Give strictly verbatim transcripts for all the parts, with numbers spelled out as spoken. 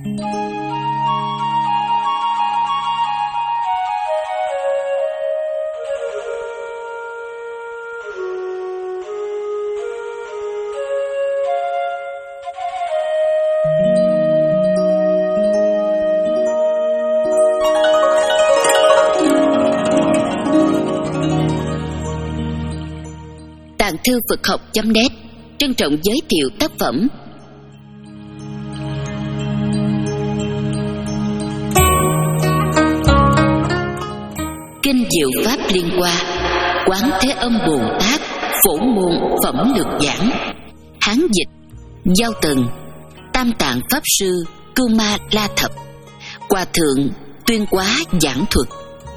Tàng thư Phật học chấm net trân trọng giới thiệu tác phẩm Kinh Diệu Pháp Liên Hoa, Quán Thế Âm Bồ Tát Phổ Môn Phẩm Lược Giảng. Hán dịch Giao Tần, Tam Tạng Pháp Sư Cưu Ma La Thập, Hòa Thượng Tuyên Quá giảng thuật.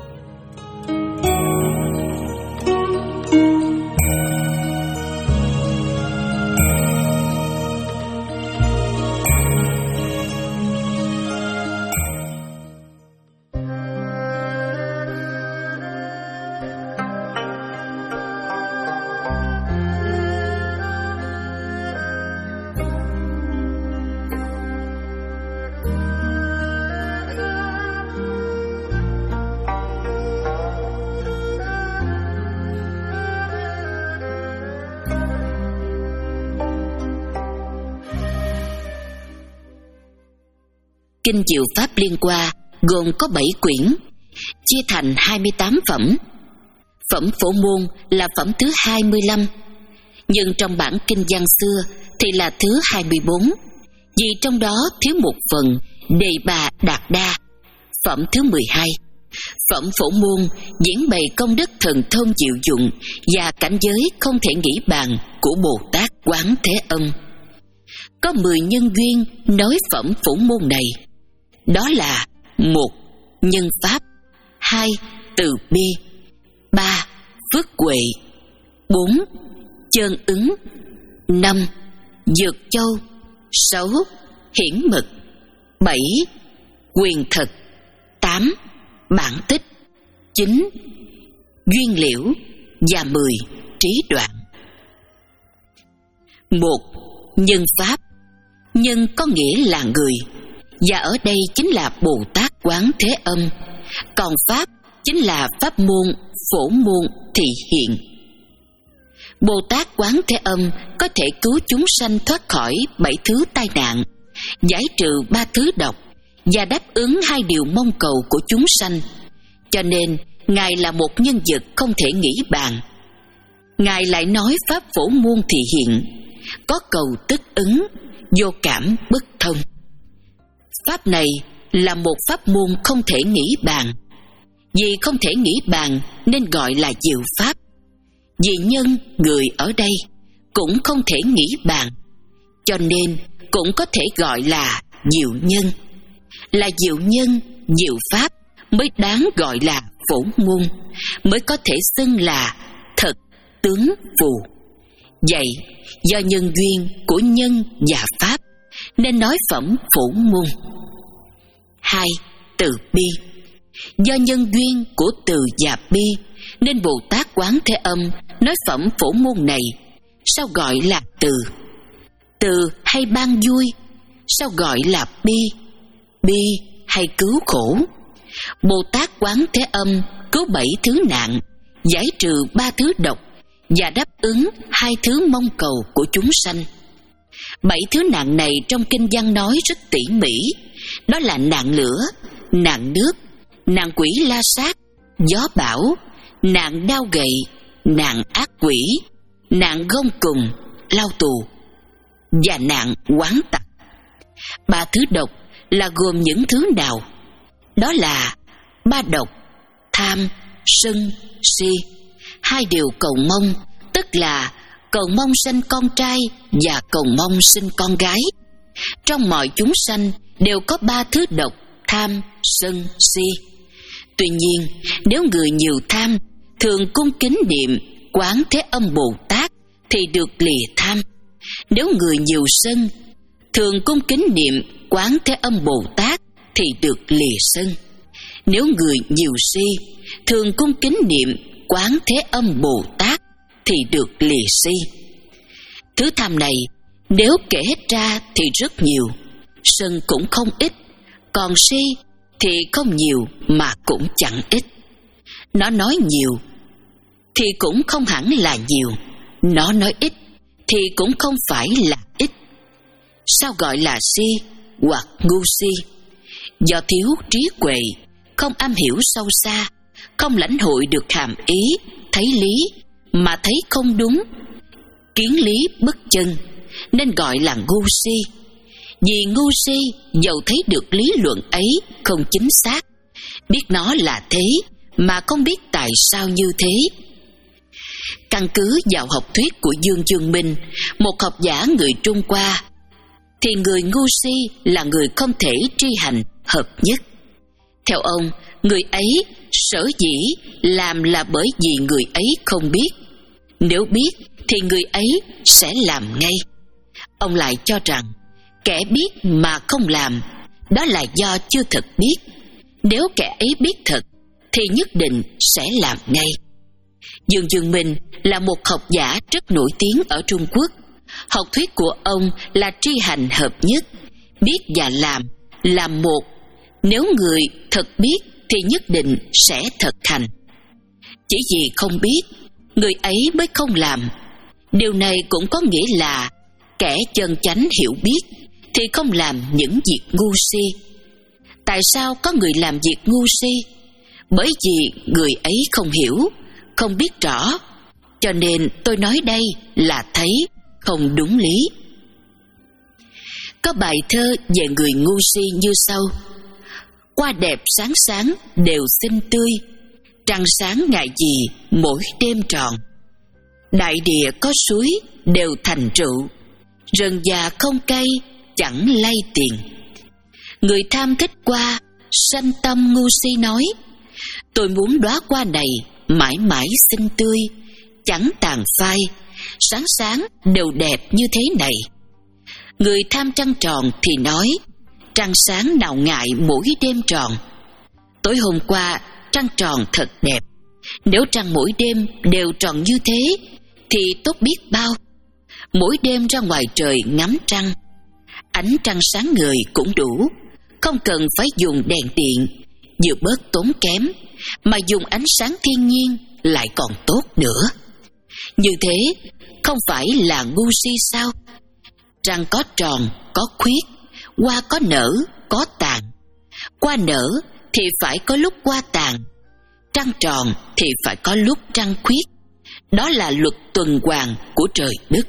Kinh Diệu Pháp Liên Hoa gồm có bảy quyển, chia thành hai mươi tám phẩm. Phẩm Phổ Môn là phẩm thứ hai mươi lăm, nhưng trong bản kinh văn xưa thì là thứ hai mươi bốn, vì trong đó thiếu một phần Đề Bà Đạt Đa. Phẩm thứ mười hai, Phẩm Phổ Môn diễn bày công đức thần thông diệu dụng và cảnh giới không thể nghĩ bàn của Bồ Tát Quán Thế Âm. Có mười nhân duyên nói phẩm Phổ Môn này. Đó là: một. Nhân pháp. Hai. Từ bi. Ba. Phước huệ. Bốn. Chơn ứng. Năm. Dược châu. Sáu. Hiển mật. Bảy. Quyền thật. Tám. Bản tích. Chín. Duyên liễu. Và mười. Trí đoạn. Một. Nhân pháp. Nhân có nghĩa là người, và ở đây chính là Bồ Tát Quán Thế Âm. Còn pháp chính là pháp môn Phổ Môn thị hiện. Bồ Tát Quán Thế Âm có thể cứu chúng sanh thoát khỏi bảy thứ tai nạn, giải trừ ba thứ độc và đáp ứng hai điều mong cầu của chúng sanh. Cho nên Ngài là một nhân vật không thể nghĩ bàn. Ngài lại nói pháp Phổ Môn thị hiện, có cầu tức ứng, vô cảm bất thông. Pháp này là một pháp môn không thể nghĩ bàn. Vì không thể nghĩ bàn nên gọi là diệu pháp. Vì nhân người ở đây cũng không thể nghĩ bàn, cho nên cũng có thể gọi là diệu nhân. Là diệu nhân, diệu pháp mới đáng gọi là phổ môn, mới có thể xưng là thật tướng phù. Vậy do nhân duyên của nhân và pháp nên nói phẩm phổ môn. Hai. Từ bi. Do nhân duyên của từ và bi nên Bồ Tát Quán Thế Âm nói phẩm phổ môn này. Sao gọi là từ? Từ hay ban vui? Sao gọi là bi? Bi hay cứu khổ? Bồ Tát Quán Thế Âm cứu bảy thứ nạn, giải trừ ba thứ độc và đáp ứng hai thứ mong cầu của chúng sanh. Bảy thứ nạn này trong kinh văn nói rất tỉ mỉ. Đó là nạn lửa, nạn nước, nạn quỷ la sát, gió bão, nạn đao gậy, nạn ác quỷ, nạn gông cùng, lao tù và nạn oán tặc. Ba thứ độc là gồm những thứ nào? Đó là ba độc: tham, sân, si. Hai điều cầu mong, tức là cầu mong sinh con trai và cầu mong sinh con gái. Trong mọi chúng sanh đều có ba thứ độc: tham, sân, si. Tuy nhiên, nếu người nhiều tham, thường cung kính niệm Quán Thế Âm Bồ Tát thì được lìa tham. Nếu người nhiều sân, thường cung kính niệm Quán Thế Âm Bồ Tát thì được lìa sân. Nếu người nhiều si, thường cung kính niệm Quán Thế Âm Bồ Tát thì được lìa si. Thứ tham này nếu kể hết ra thì rất nhiều. sân cũng không ít, còn si thì không nhiều mà cũng chẳng ít. Nó nói nhiều thì cũng không hẳn là nhiều, nó nói ít thì cũng không phải là ít. Sao gọi là si hoặc ngu si? Do thiếu trí huệ, không am hiểu sâu xa, không lãnh hội được hàm ý, thấy lý mà thấy không đúng, kiến lý bất chân, nên gọi là ngu si. Vì ngu si dầu thấy được lý luận ấy không chính xác, biết nó là thế mà không biết tại sao như thế. Căn cứ vào học thuyết của Dương Dương Minh, một học giả người Trung Hoa, thì người ngu si là người không thể tri hành hợp nhất. Theo ông, người ấy sở dĩ làm là bởi vì người ấy không biết. Nếu biết thì người ấy sẽ làm ngay. Ông lại cho rằng kẻ biết mà không làm, đó là do chưa thật biết. Nếu kẻ ấy biết thật thì nhất định sẽ làm ngay. Dương Dương Minh là một học giả rất nổi tiếng ở Trung Quốc. Học thuyết của ông là tri hành hợp nhất, biết và làm là một. Nếu người thật biết thì nhất định sẽ thật hành. Chỉ vì không biết, người ấy mới không làm. Điều này cũng có nghĩa là kẻ chân chánh hiểu biết thì không làm những việc ngu si. Tại sao có người làm việc ngu si? Bởi vì người ấy không hiểu, không biết rõ. Cho nên tôi nói đây là thấy không đúng lý. Có bài thơ về người ngu si như sau: hoa đẹp sáng sáng đều xinh tươi, trăng sáng ngày gì mỗi đêm tròn. Đại địa có suối đều thành rượu, rừng già không cây chẳng lay tiền. Người tham thích hoa, sanh tâm ngu si nói: tôi muốn đóa hoa này mãi mãi xinh tươi, chẳng tàn phai, sáng sáng đều đẹp như thế này. Người tham trăng tròn thì nói: trăng sáng nào ngại mỗi đêm tròn. Tối hôm qua trăng tròn thật đẹp, nếu trăng mỗi đêm đều tròn như thế thì tốt biết bao. Mỗi đêm ra ngoài trời ngắm trăng, ánh trăng sáng ngời cũng đủ, không cần phải dùng đèn điện, vừa bớt tốn kém, mà dùng ánh sáng thiên nhiên lại còn tốt nữa. Như thế không phải là ngu si sao? Trăng có tròn, có khuyết, hoa có nở, có tàn. Hoa nở thì phải có lúc hoa tàn, trăng tròn thì phải có lúc trăng khuyết. Đó là luật tuần hoàn của trời đất.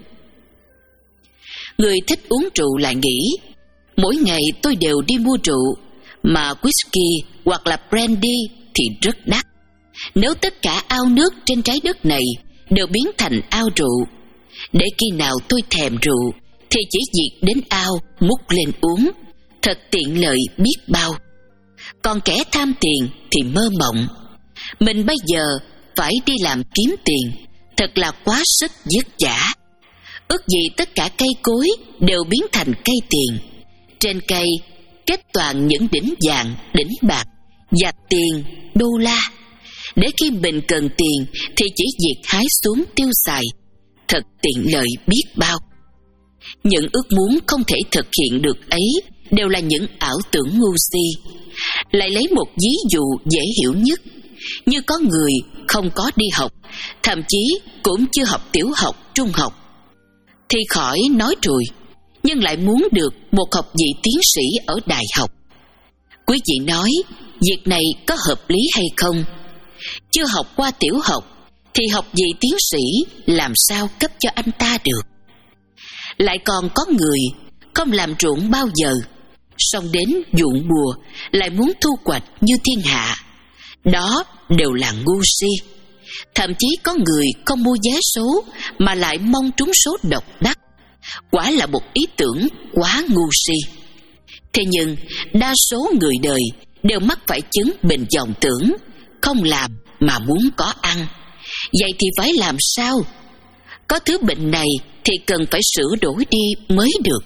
Người thích uống rượu lại nghĩ: mỗi ngày tôi đều đi mua rượu, mà whisky hoặc là brandy thì rất đắt. Nếu tất cả ao nước trên trái đất này đều biến thành ao rượu, để khi nào tôi thèm rượu thì chỉ việc đến ao múc lên uống, thật tiện lợi biết bao. Còn kẻ tham tiền thì mơ mộng. Mình bây giờ phải đi làm kiếm tiền, thật là quá sức vất vả. Ước gì tất cả cây cối đều biến thành cây tiền, trên cây kết toàn những đỉnh vàng, đỉnh bạc và tiền đô la, để khi mình cần tiền thì chỉ việc hái xuống tiêu xài, thật tiện lợi biết bao. Những ước muốn không thể thực hiện được ấy đều là những ảo tưởng ngu si. Lại lấy một ví dụ dễ hiểu nhất, như có người không có đi học, thậm chí cũng chưa học tiểu học, trung học, thì khỏi nói rồi, nhưng lại muốn được một học vị tiến sĩ ở đại học. Quý vị nói việc này có hợp lý hay không? Chưa học qua tiểu học thì học vị tiến sĩ làm sao cấp cho anh ta được? Lại còn có người không làm ruộng bao giờ, xong đến vụ mùa lại muốn thu hoạch như thiên hạ. Đó đều là ngu si. Thậm chí có người không mua vé số mà lại mong trúng số độc đắc. Quả là một ý tưởng quá ngu si. Thế nhưng đa số người đời đều mắc phải chứng bệnh vọng tưởng, không làm mà muốn có ăn. Vậy thì phải làm sao? Có thứ bệnh này thì cần phải sửa đổi đi mới được.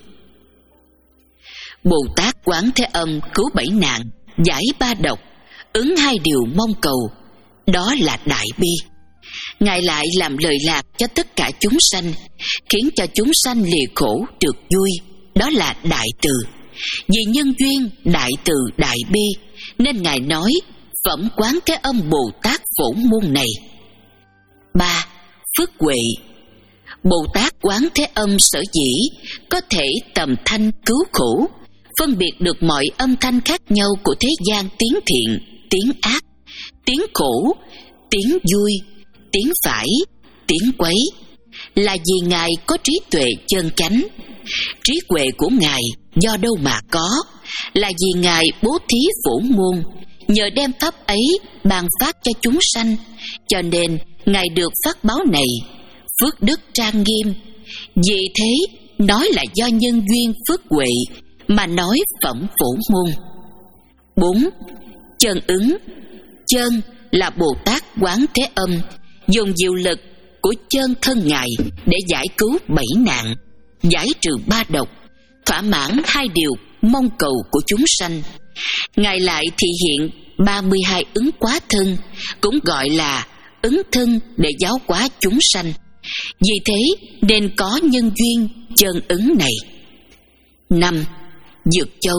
Bồ Tát Quán Thế Âm cứu bảy nạn, giải ba độc, ứng hai điều mong cầu, đó là đại bi. Ngài lại làm lời lạc cho tất cả chúng sanh, khiến cho chúng sanh lìa khổ được vui, đó là đại từ. Vì nhân duyên đại từ đại bi nên Ngài nói phẩm Quán Thế Âm Bồ Tát Phổ Môn này. Ba. Phước huệ. Bồ Tát Quán Thế Âm sở dĩ có thể tầm thanh cứu khổ, phân biệt được mọi âm thanh khác nhau của thế gian, tiếng thiện, tiếng ác, tiếng khổ, tiếng vui, tiếng phải, tiếng quấy, là vì Ngài có trí tuệ chân chánh. Trí huệ của Ngài do đâu mà có? Là vì Ngài bố thí phổ môn, nhờ đem pháp ấy ban phát cho chúng sanh, cho nên Ngài được phát báo này, phước đức trang nghiêm. Vì thế nói là do nhân duyên phước huệ mà nói phẩm phổ môn. Bốn. Chân ứng. Chân là Bồ Tát Quán Thế Âm dùng diệu lực của chân thân Ngài để giải cứu bảy nạn, giải trừ ba độc, thỏa mãn hai điều mong cầu của chúng sanh. Ngài lại thị hiện ba mươi hai ứng quá thân, cũng gọi là ứng thân để giáo hóa chúng sanh. Vì thế nên có nhân duyên chân ứng này. Năm. Dược châu.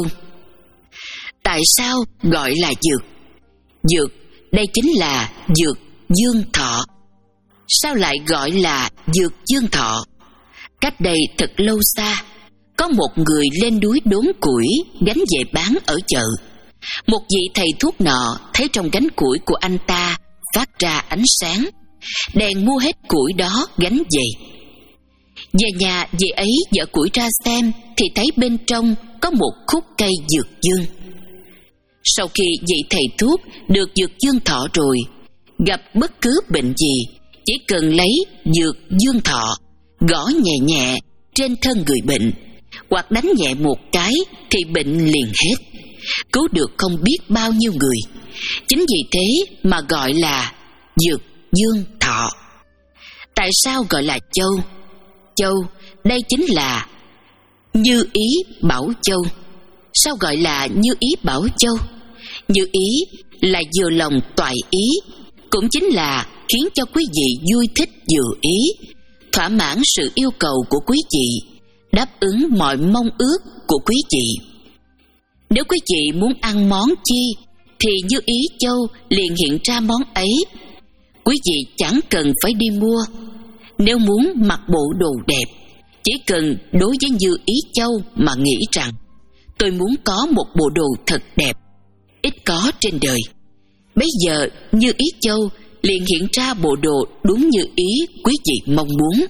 Tại sao gọi là dược? Dược đây chính là dược dương thọ. Sao lại gọi là dược dương thọ? Cách đây thật lâu xa, có một người lên núi đốn củi gánh về bán ở chợ. Một vị thầy thuốc nọ thấy trong gánh củi của anh ta phát ra ánh sáng, bèn mua hết củi đó gánh về. Về nhà vị ấy dở củi ra xem thì thấy bên trong có một khúc cây dược dương. Sau khi vị thầy thuốc được dược dương thọ rồi, gặp bất cứ bệnh gì, chỉ cần lấy dược dương thọ gõ nhẹ nhẹ trên thân người bệnh, hoặc đánh nhẹ một cái thì bệnh liền hết, cứu được không biết bao nhiêu người. Chính vì thế mà gọi là dược dương thọ. Tại sao gọi là châu? Châu đây chính là Như Ý Bảo Châu. Sao gọi là Như Ý Bảo Châu? Như ý là vừa lòng toại ý, cũng chính là khiến cho quý vị vui thích vừa ý, thỏa mãn sự yêu cầu của quý vị, đáp ứng mọi mong ước của quý vị. Nếu quý vị muốn ăn món chi thì Như Ý Châu liền hiện ra món ấy. Quý vị chẳng cần phải đi mua. Nếu muốn mặc bộ đồ đẹp, chỉ cần đối với Như Ý Châu mà nghĩ rằng tôi muốn có một bộ đồ thật đẹp, ít có trên đời. Bây giờ Như Ý Châu liền hiện ra bộ đồ đúng như ý quý vị mong muốn.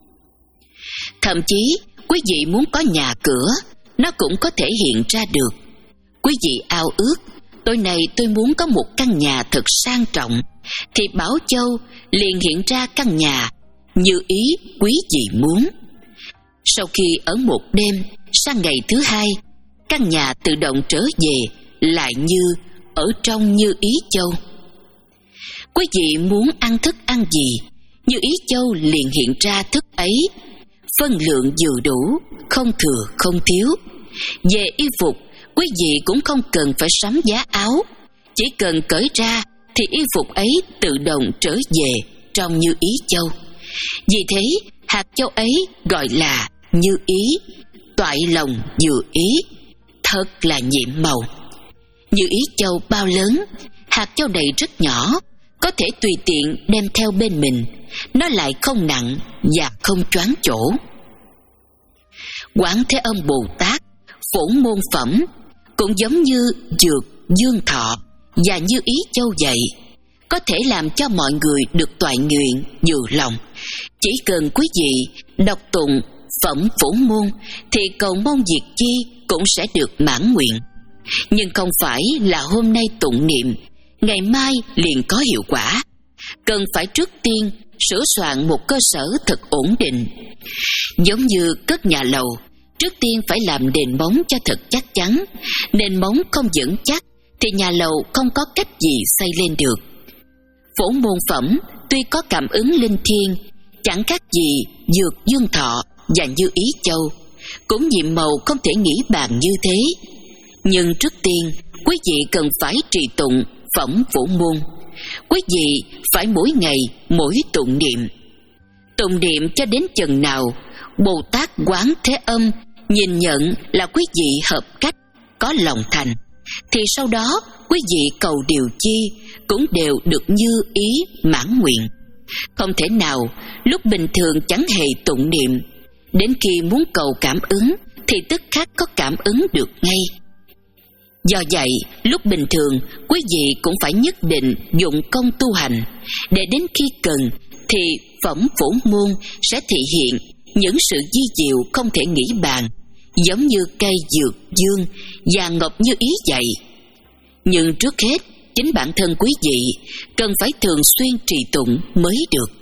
Thậm chí quý vị muốn có nhà cửa, nó cũng có thể hiện ra được. Quý vị ao ước tối nay tôi muốn có một căn nhà thật sang trọng, thì Bảo Châu liền hiện ra căn nhà như ý quý vị muốn. Sau khi ở một đêm, sang ngày thứ hai, căn nhà tự động trở về lại như ở trong Như Ý Châu. Quý vị muốn ăn thức ăn gì, Như Ý Châu liền hiện ra thức ấy, phân lượng vừa đủ, không thừa không thiếu. Về y phục, quý vị cũng không cần phải sắm giá áo, chỉ cần cởi ra thì y phục ấy tự động trở về trong Như Ý Châu. Vì thế hạt châu ấy gọi là như ý, toại lòng vừa ý, thật là nhiệm màu. Như Ý Châu bao lớn, hạt châu này rất nhỏ, có thể tùy tiện đem theo bên mình, nó lại không nặng và không choáng chỗ. Quán Thế Âm Bồ Tát phổ môn phẩm cũng giống như dược dương thọ và Như Ý Châu vậy, có thể làm cho mọi người được toại nguyện vừa lòng. Chỉ cần quý vị đọc tụng phẩm phổ môn thì cầu mong việc chi cũng sẽ được mãn nguyện. Nhưng không phải là hôm nay tụng niệm, ngày mai liền có hiệu quả. Cần phải trước tiên sửa soạn một cơ sở thật ổn định. Giống như cất nhà lầu, trước tiên phải làm nền móng cho thật chắc chắn. Nền móng không vững chắc thì nhà lầu không có cách gì xây lên được. Phổ môn phẩm tuy có cảm ứng linh thiêng, chẳng khác gì dược dương thọ và Như Ý Châu, cũng nhiệm màu không thể nghĩ bàn như thế. Nhưng trước tiên quý vị cần phải trì tụng phẩm phổ môn. Quý vị phải mỗi ngày mỗi tụng niệm. Tụng niệm cho đến chừng nào Bồ Tát Quán Thế Âm nhìn nhận là quý vị hợp cách, có lòng thành, thì sau đó quý vị cầu điều chi cũng đều được như ý mãn nguyện. Không thể nào lúc bình thường chẳng hề tụng niệm, đến khi muốn cầu cảm ứng thì tức khắc có cảm ứng được ngay. Do vậy, lúc bình thường quý vị cũng phải nhất định dụng công tu hành, để đến khi cần thì phẩm phổ môn sẽ thị hiện những sự di diệu không thể nghĩ bàn, giống như cây dược dương, vàng ngọc như ý vậy. Nhưng trước hết, chính bản thân quý vị cần phải thường xuyên trì tụng mới được.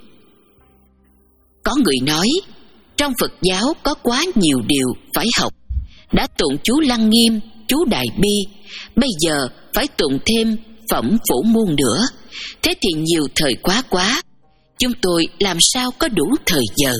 Có người nói, trong Phật giáo có quá nhiều điều phải học. Đã tụng chú Lăng Nghiêm, chú Đại Bi, bây giờ phải tụng thêm phẩm Phổ Môn nữa. Thế thì nhiều thời quá quá, chúng tôi làm sao có đủ thời giờ?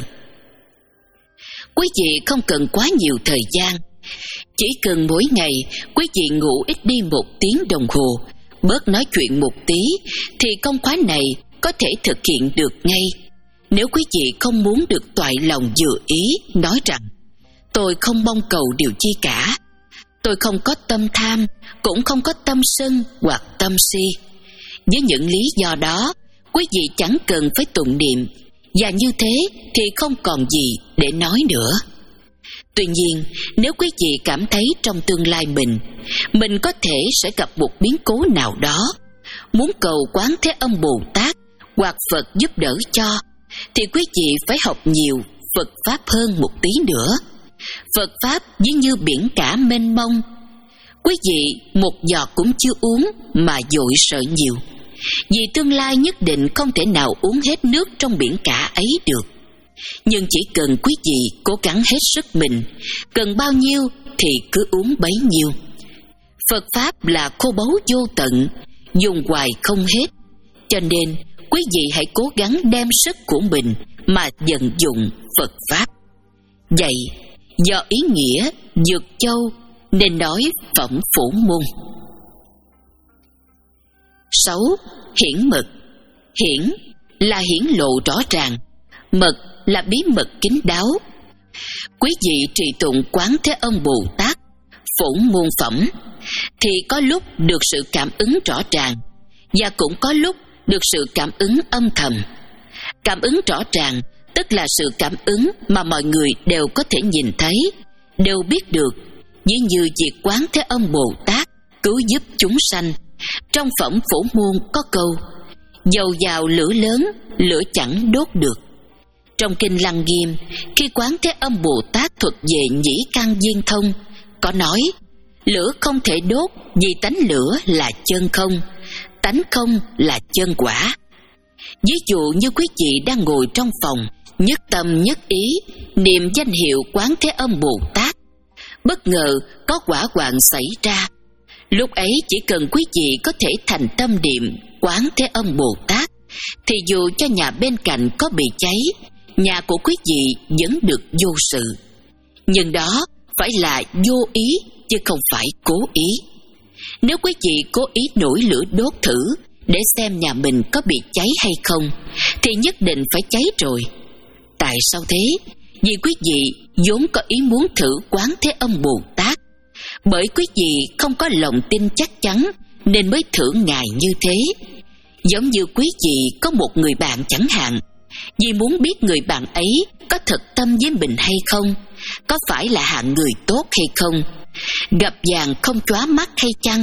Quý vị không cần quá nhiều thời gian, chỉ cần mỗi ngày quý vị ngủ ít đi một tiếng đồng hồ, bớt nói chuyện một tí, thì công khóa này có thể thực hiện được ngay. Nếu quý vị không muốn được toại lòng vừa ý, nói rằng tôi không mong cầu điều chi cả, tôi không có tâm tham, cũng không có tâm sân hoặc tâm si. Với những lý do đó, quý vị chẳng cần phải tụng niệm, và như thế thì không còn gì để nói nữa. Tuy nhiên, nếu quý vị cảm thấy trong tương lai mình, mình có thể sẽ gặp một biến cố nào đó, muốn cầu Quán Thế Âm Bồ Tát hoặc Phật giúp đỡ cho, thì quý vị phải học nhiều Phật Pháp hơn một tí nữa. Phật Pháp giống như biển cả mênh mông, quý vị một giọt cũng chưa uống mà vội sợ nhiều, vì tương lai nhất định không thể nào uống hết nước trong biển cả ấy được. Nhưng chỉ cần quý vị cố gắng hết sức mình, cần bao nhiêu thì cứ uống bấy nhiêu. Phật Pháp là kho báu vô tận, dùng hoài không hết, cho nên quý vị hãy cố gắng đem sức của mình mà vận dụng Phật Pháp. Vậy, do ý nghĩa Dược Châu nên nói phẩm Phổ Môn. Sáu. Hiển mật. Hiển là hiển lộ rõ ràng, mật là bí mật kín đáo. Quý vị trì tụng Quán Thế Âm Bồ Tát Phổ Môn phẩm thì có lúc được sự cảm ứng rõ ràng, và cũng có lúc được sự cảm ứng âm thầm. Cảm ứng rõ ràng tức là sự cảm ứng mà mọi người đều có thể nhìn thấy, đều biết được, ví như việc Quán Thế Âm Bồ Tát cứu giúp chúng sanh. Trong phẩm Phổ Môn có câu: dầu vào lửa lớn, lửa chẳng đốt được. Trong kinh Lăng Nghiêm, khi Quán Thế Âm Bồ Tát thuật về nhĩ căn viên thông, có nói: lửa không thể đốt vì tánh lửa là chân không, tánh không là chân quả. Ví dụ như quý vị đang ngồi trong phòng, nhất tâm nhất ý niệm danh hiệu Quán Thế Âm Bồ Tát, bất ngờ có hỏa hoạn xảy ra. Lúc ấy chỉ cần quý vị có thể thành tâm niệm Quán Thế Âm Bồ Tát, thì dù cho nhà bên cạnh có bị cháy, nhà của quý vị vẫn được vô sự. Nhưng đó phải là vô ý chứ không phải cố ý. Nếu quý vị cố ý nổi lửa đốt thử để xem nhà mình có bị cháy hay không, thì nhất định phải cháy rồi. Tại sao thế? Vì quý vị vốn có ý muốn thử Quán Thế Âm Bồ Tát, bởi quý vị không có lòng tin chắc chắn nên mới thử Ngài như thế. Giống như quý vị có một người bạn chẳng hạn, vì muốn biết người bạn ấy có thật tâm với mình hay không, có phải là hạng người tốt hay không, gặp vàng không chóa mắt hay chăng.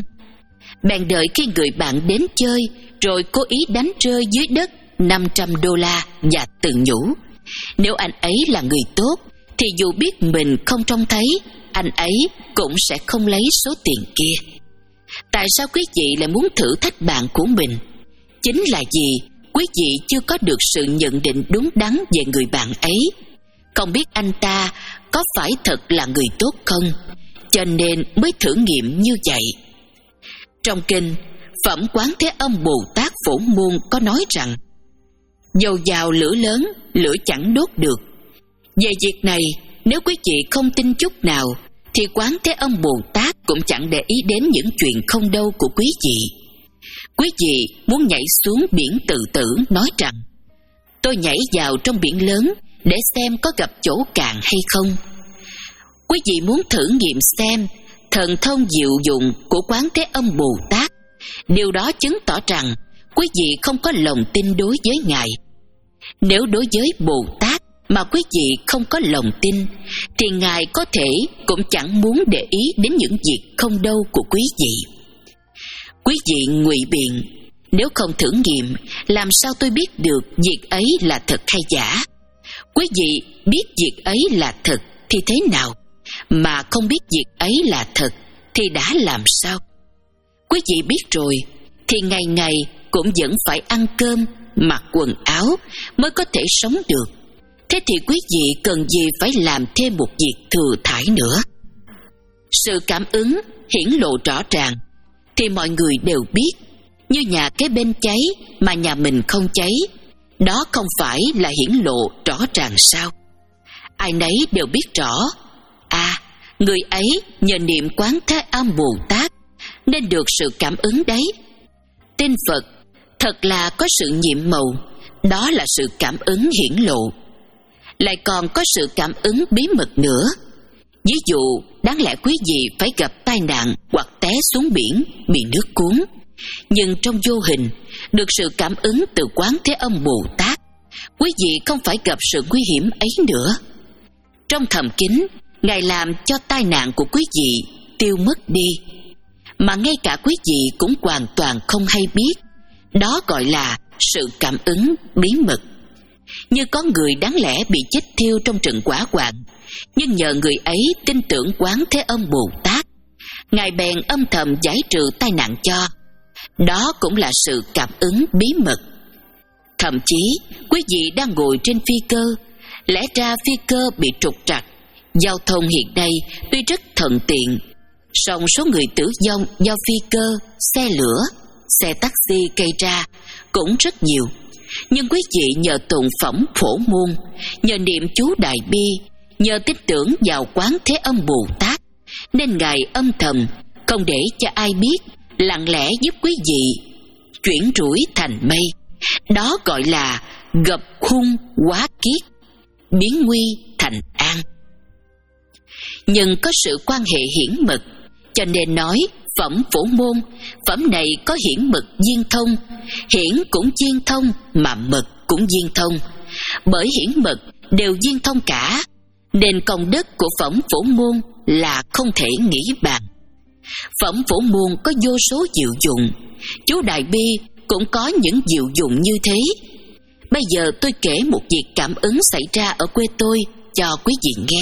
Bèn đợi khi người bạn đến chơi, rồi cố ý đánh rơi dưới đất năm trăm đô la và tự nhủ: nếu anh ấy là người tốt thì dù biết mình không trông thấy, anh ấy cũng sẽ không lấy số tiền kia. Tại sao quý vị lại muốn thử thách bạn của mình? Chính là vì quý vị chưa có được sự nhận định đúng đắn về người bạn ấy, không biết anh ta có phải thật là người tốt không, cho nên mới thử nghiệm như vậy. Trong kinh phẩm Quán Thế Âm Bồ Tát Phổ Môn có nói rằng: dầu vào lửa lớn, lửa chẳng đốt được. Về việc này, nếu quý vị không tin chút nào, thì Quán Thế Âm Bồ Tát cũng chẳng để ý đến những chuyện không đâu của quý vị. Quý vị muốn nhảy xuống biển tự tử, nói rằng: tôi nhảy vào trong biển lớn để xem có gặp chỗ cạn hay không. Quý vị muốn thử nghiệm xem thần thông diệu dụng của Quán Thế Âm Bồ Tát, điều đó chứng tỏ rằng quý vị không có lòng tin đối với Ngài. Nếu đối với Bồ Tát mà quý vị không có lòng tin, thì Ngài có thể cũng chẳng muốn để ý đến những việc không đâu của quý vị. Quý vị ngụy biện, nếu không thử nghiệm, làm sao tôi biết được việc ấy là thật hay giả? Quý vị biết việc ấy là thật thì thế nào, mà không biết việc ấy là thật thì đã làm sao? Quý vị biết rồi thì ngày ngày cũng vẫn phải ăn cơm, mặc quần áo mới có thể sống được. Thế thì quý vị cần gì phải làm thêm một việc thừa thãi nữa? Sự cảm ứng hiển lộ rõ ràng thì mọi người đều biết, như nhà kế bên cháy mà nhà mình không cháy, đó không phải là hiển lộ rõ ràng sao? Ai nấy đều biết rõ, à, người ấy nhờ niệm Quán Thế Âm Bồ Tát nên được sự cảm ứng đấy. Tin Phật thật là có sự nhiệm màu, đó là sự cảm ứng hiển lộ. Lại còn có sự cảm ứng bí mật nữa. Ví dụ, đáng lẽ quý vị phải gặp tai nạn hoặc té xuống biển, bị nước cuốn, nhưng trong vô hình được sự cảm ứng từ Quán Thế Âm Bồ Tát, quý vị không phải gặp sự nguy hiểm ấy nữa. Trong thầm kín, Ngài làm cho tai nạn của quý vị tiêu mất đi, mà ngay cả quý vị cũng hoàn toàn không hay biết. Đó gọi là sự cảm ứng bí mật. Như có người đáng lẽ bị chết thiêu trong trận hỏa hoạn, nhưng nhờ người ấy tin tưởng Quán Thế Âm Bồ Tát, Ngài bèn âm thầm giải trừ tai nạn cho. Đó cũng là sự cảm ứng bí mật. Thậm chí quý vị đang ngồi trên phi cơ, lẽ ra phi cơ bị trục trặc. Giao thông hiện nay tuy rất thuận tiện, song số người tử vong do phi cơ, xe lửa, xe taxi gây ra cũng rất nhiều. Nhưng quý vị nhờ tụng phẩm Phổ Môn, nhờ niệm chú Đại Bi, nhờ tin tưởng vào Quán Thế Âm Bồ Tát, nên Ngài âm thầm không để cho ai biết, lặng lẽ giúp quý vị chuyển rủi thành mây. Đó gọi là gập khung hóa kiết, biến nguy thành an. Nhưng có sự quan hệ hiển mật, cho nên nói phẩm Phổ Môn, phẩm này có hiển mật viên thông. Hiển cũng viên thông, mà mật cũng viên thông. Bởi hiển mật đều viên thông cả, nên công đức của phẩm Phổ Môn là không thể nghĩ bàn. Phẩm Phổ Môn có vô số diệu dụng, chú Đại Bi cũng có những diệu dụng như thế. Bây giờ tôi kể một việc cảm ứng xảy ra ở quê tôi cho quý vị nghe.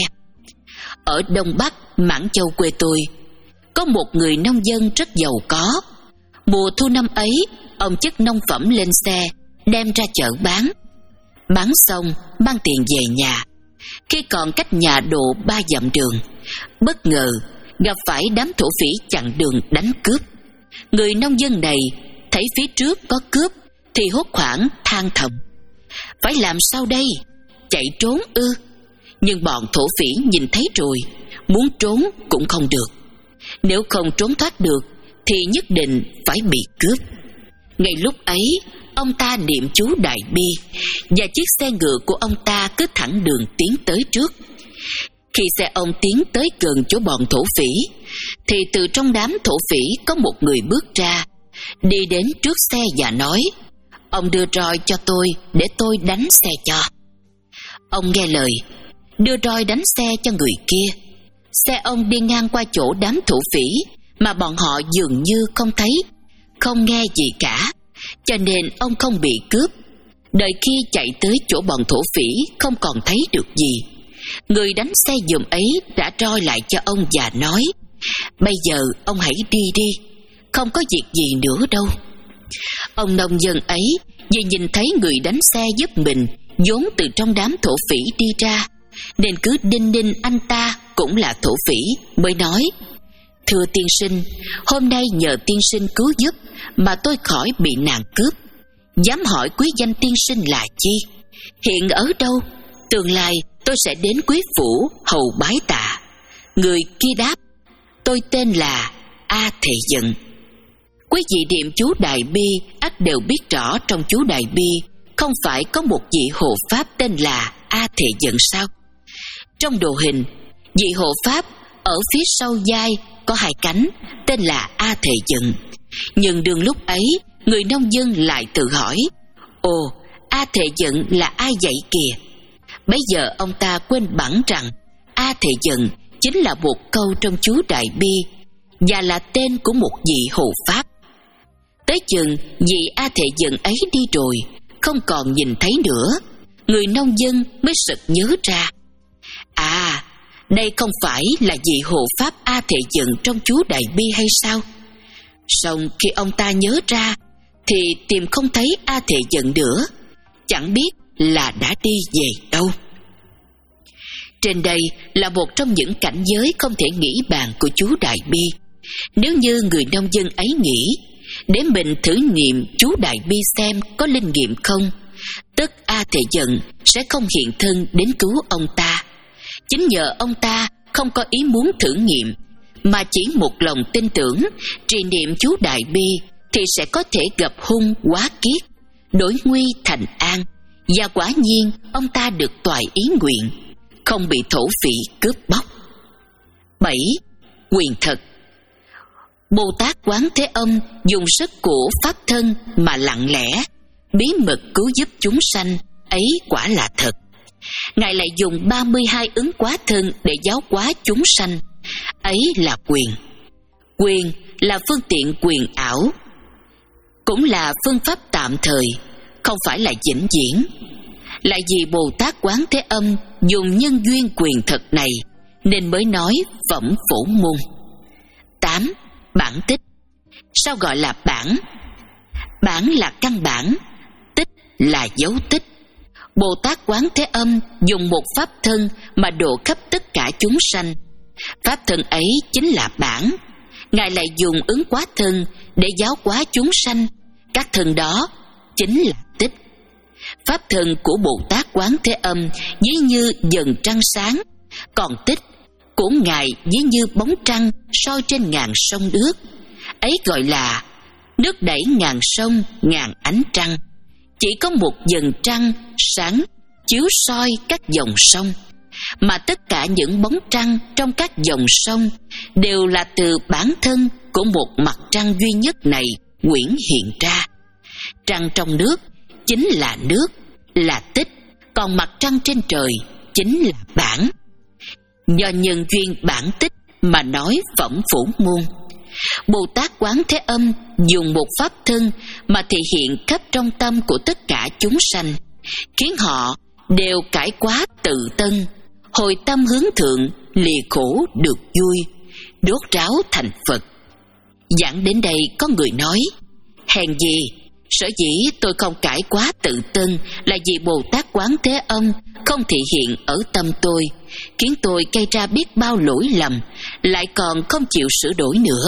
Ở Đông Bắc, Mãn Châu quê tôi, có một người nông dân rất giàu có. Mùa thu năm ấy, ông chất nông phẩm lên xe, đem ra chợ bán. Bán xong, mang tiền về nhà. Khi còn cách nhà độ ba dặm đường, bất ngờ gặp phải đám thổ phỉ chặn đường đánh cướp. Người nông dân này thấy phía trước có cướp thì hốt hoảng than thầm: phải làm sao đây? Chạy trốn ư? Nhưng bọn thổ phỉ nhìn thấy rồi, muốn trốn cũng không được. Nếu không trốn thoát được thì nhất định phải bị cướp. Ngay lúc ấy, ông ta niệm chú Đại Bi, và chiếc xe ngựa của ông ta cứ thẳng đường tiến tới trước. Khi xe ông tiến tới gần chỗ bọn thổ phỉ, thì từ trong đám thổ phỉ có một người bước ra, đi đến trước xe và nói: ông đưa roi cho tôi để tôi đánh xe cho. Ông nghe lời, đưa roi đánh xe cho người kia. Xe ông đi ngang qua chỗ đám thổ phỉ, mà bọn họ dường như không thấy, không nghe gì cả, cho nên ông không bị cướp. Đợi khi chạy tới chỗ bọn thổ phỉ không còn thấy được gì, người đánh xe giùm ấy đã roi lại cho ông và nói: bây giờ ông hãy đi đi, không có việc gì nữa đâu. Ông nông dân ấy vì nhìn thấy người đánh xe giúp mình vốn từ trong đám thổ phỉ đi ra, nên cứ đinh ninh anh ta cũng là thổ phỉ, mới nói: thưa tiên sinh, hôm nay nhờ tiên sinh cứu giúp mà tôi khỏi bị nạn cướp. Dám hỏi quý danh tiên sinh là chi? Hiện ở đâu? Tương lai tôi sẽ đến quý phủ hầu bái tạ. Người kia đáp: tôi tên là A Thệ Dận. Quý vị niệm chú Đại Bi ắt đều biết rõ, trong chú Đại Bi không phải có một vị hộ pháp tên là A Thệ Dận sao? Trong đồ hình, Vị hộ pháp ở phía sau vai có hai cánh, tên là A Thệ Dận. Nhưng đường lúc ấy, người nông dân lại tự hỏi: ồ, A Thệ Dận là ai vậy kìa? Bấy giờ ông ta quên bẵng rằng A Thệ Dận chính là một câu trong chú Đại Bi và là tên của một vị hộ pháp. Tới chừng vị A Thệ Dận ấy đi rồi, không còn nhìn thấy nữa, người nông dân mới sực nhớ ra: à, đây không phải là vị hộ pháp A Thệ Dận trong chú Đại Bi hay sao? Song khi ông ta nhớ ra thì tìm không thấy A Thệ Dận nữa, chẳng biết là đã đi về đâu. Trên đây là một trong những cảnh giới không thể nghĩ bàn của chú Đại Bi. Nếu như người nông dân ấy nghĩ để mình thử nghiệm chú Đại Bi xem có linh nghiệm không, tức A Thệ Dận sẽ không hiện thân đến cứu ông ta. Chính nhờ ông ta không có ý muốn thử nghiệm, mà chỉ một lòng tin tưởng trì niệm chú Đại Bi thì sẽ có thể gặp hung hóa kiết, đổi nguy thành an, và quả nhiên ông ta được toại ý nguyện, không bị thổ phỉ cướp bóc. Bảy. Quyền thực. Bồ Tát Quán Thế Âm dùng sức của pháp thân mà lặng lẽ bí mật cứu giúp chúng sanh, ấy quả là thật. Ngài lại dùng ba mươi hai ứng quá thân để giáo hóa chúng sanh, ấy là quyền. Quyền là phương tiện quyền ảo, cũng là phương pháp tạm thời, không phải là vĩnh viễn. Lại vì Bồ Tát Quán Thế Âm dùng nhân duyên quyền thật này nên mới nói phẩm phổ môn. Tám. Bản tích. Sao gọi là bản? Bản là căn bản, tích là dấu tích. Bồ Tát Quán Thế Âm dùng một pháp thân mà độ khắp tất cả chúng sanh. Pháp thân ấy chính là bản. Ngài lại dùng ứng quá thân để giáo hóa chúng sanh. Các thân đó chính là tích. Pháp thân của Bồ Tát Quán Thế Âm ví như dần trăng sáng, còn tích của Ngài ví như bóng trăng soi trên ngàn sông nước. Ấy gọi là nước đẩy ngàn sông ngàn ánh trăng. Chỉ có một dần trăng sáng chiếu soi các dòng sông, mà tất cả những bóng trăng trong các dòng sông đều là từ bản thân của một mặt trăng duy nhất này quyển hiện ra. Trăng trong nước chính là nước, là tích, còn mặt trăng trên trời chính là bản. Do nhân duyên bản tích mà nói phẩm phổ môn. Bồ Tát Quán Thế Âm dùng một pháp thân mà thể hiện khắp trong tâm của tất cả chúng sanh, khiến họ đều cải quá tự tân, hồi tâm hướng thượng, lìa khổ được vui, đốt ráo thành Phật. Giảng đến đây có người nói: hèn gì, sở dĩ tôi không cải quá tự tân là vì Bồ Tát Quán Thế Âm không thể hiện ở tâm tôi, khiến tôi gây ra biết bao lỗi lầm, lại còn không chịu sửa đổi nữa.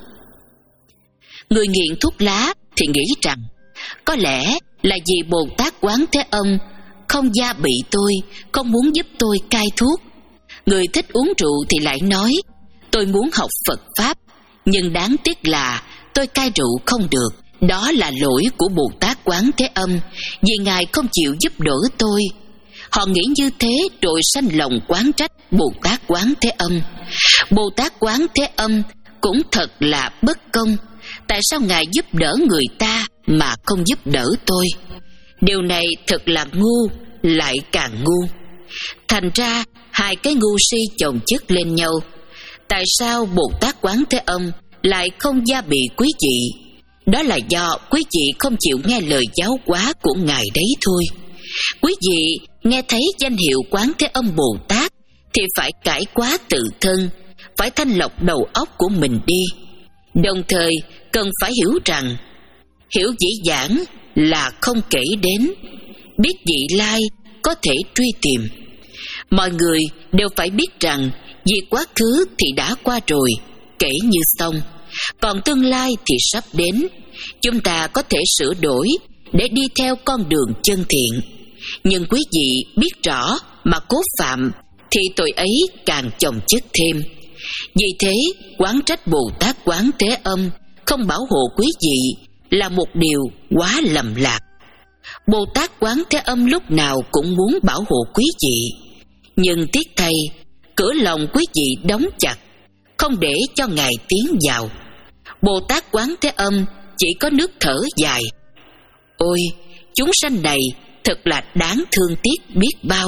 Người nghiện thuốc lá thì nghĩ rằng có lẽ là vì Bồ Tát Quán Thế Âm không gia bị tôi, không muốn giúp tôi cai thuốc. Người thích uống rượu thì lại nói: tôi muốn học Phật Pháp, nhưng đáng tiếc là tôi cai rượu không được. Đó là lỗi của Bồ Tát Quán Thế Âm, vì Ngài không chịu giúp đỡ tôi. Họ nghĩ như thế rồi sanh lòng oán trách Bồ Tát Quán Thế Âm. Bồ Tát Quán Thế Âm cũng thật là bất công. Tại sao Ngài giúp đỡ người ta mà không giúp đỡ tôi? Điều này thật là ngu, lại càng ngu. Thành ra hai cái ngu si chồng chất lên nhau. Tại sao Bồ Tát Quán Thế Âm lại không gia bị quý vị? Đó là do quý vị không chịu nghe lời giáo hóa của Ngài đấy thôi. Quý vị nghe thấy danh hiệu Quán Thế Âm Bồ Tát thì phải cải quá tự thân, phải thanh lọc đầu óc của mình đi. Đồng thời cần phải hiểu rằng hiểu dĩ dãn là không kể đến, biết vị lai có thể truy tìm. Mọi người đều phải biết rằng việc quá khứ thì đã qua rồi, kể như xong, còn tương lai thì sắp đến. Chúng ta có thể sửa đổi để đi theo con đường chân thiện, nhưng quý vị biết rõ mà cố phạm thì tội ấy càng chồng chất thêm. Vì thế oán trách Bồ Tát Quán Thế Âm không bảo hộ quý vị là một điều quá lầm lạc. Bồ Tát Quán Thế Âm lúc nào cũng muốn bảo hộ quý vị, nhưng tiếc thay cửa lòng quý vị đóng chặt, không để cho Ngài tiến vào. Bồ Tát Quán Thế Âm chỉ có nước thở dài: ôi, chúng sanh này thật là đáng thương tiếc biết bao.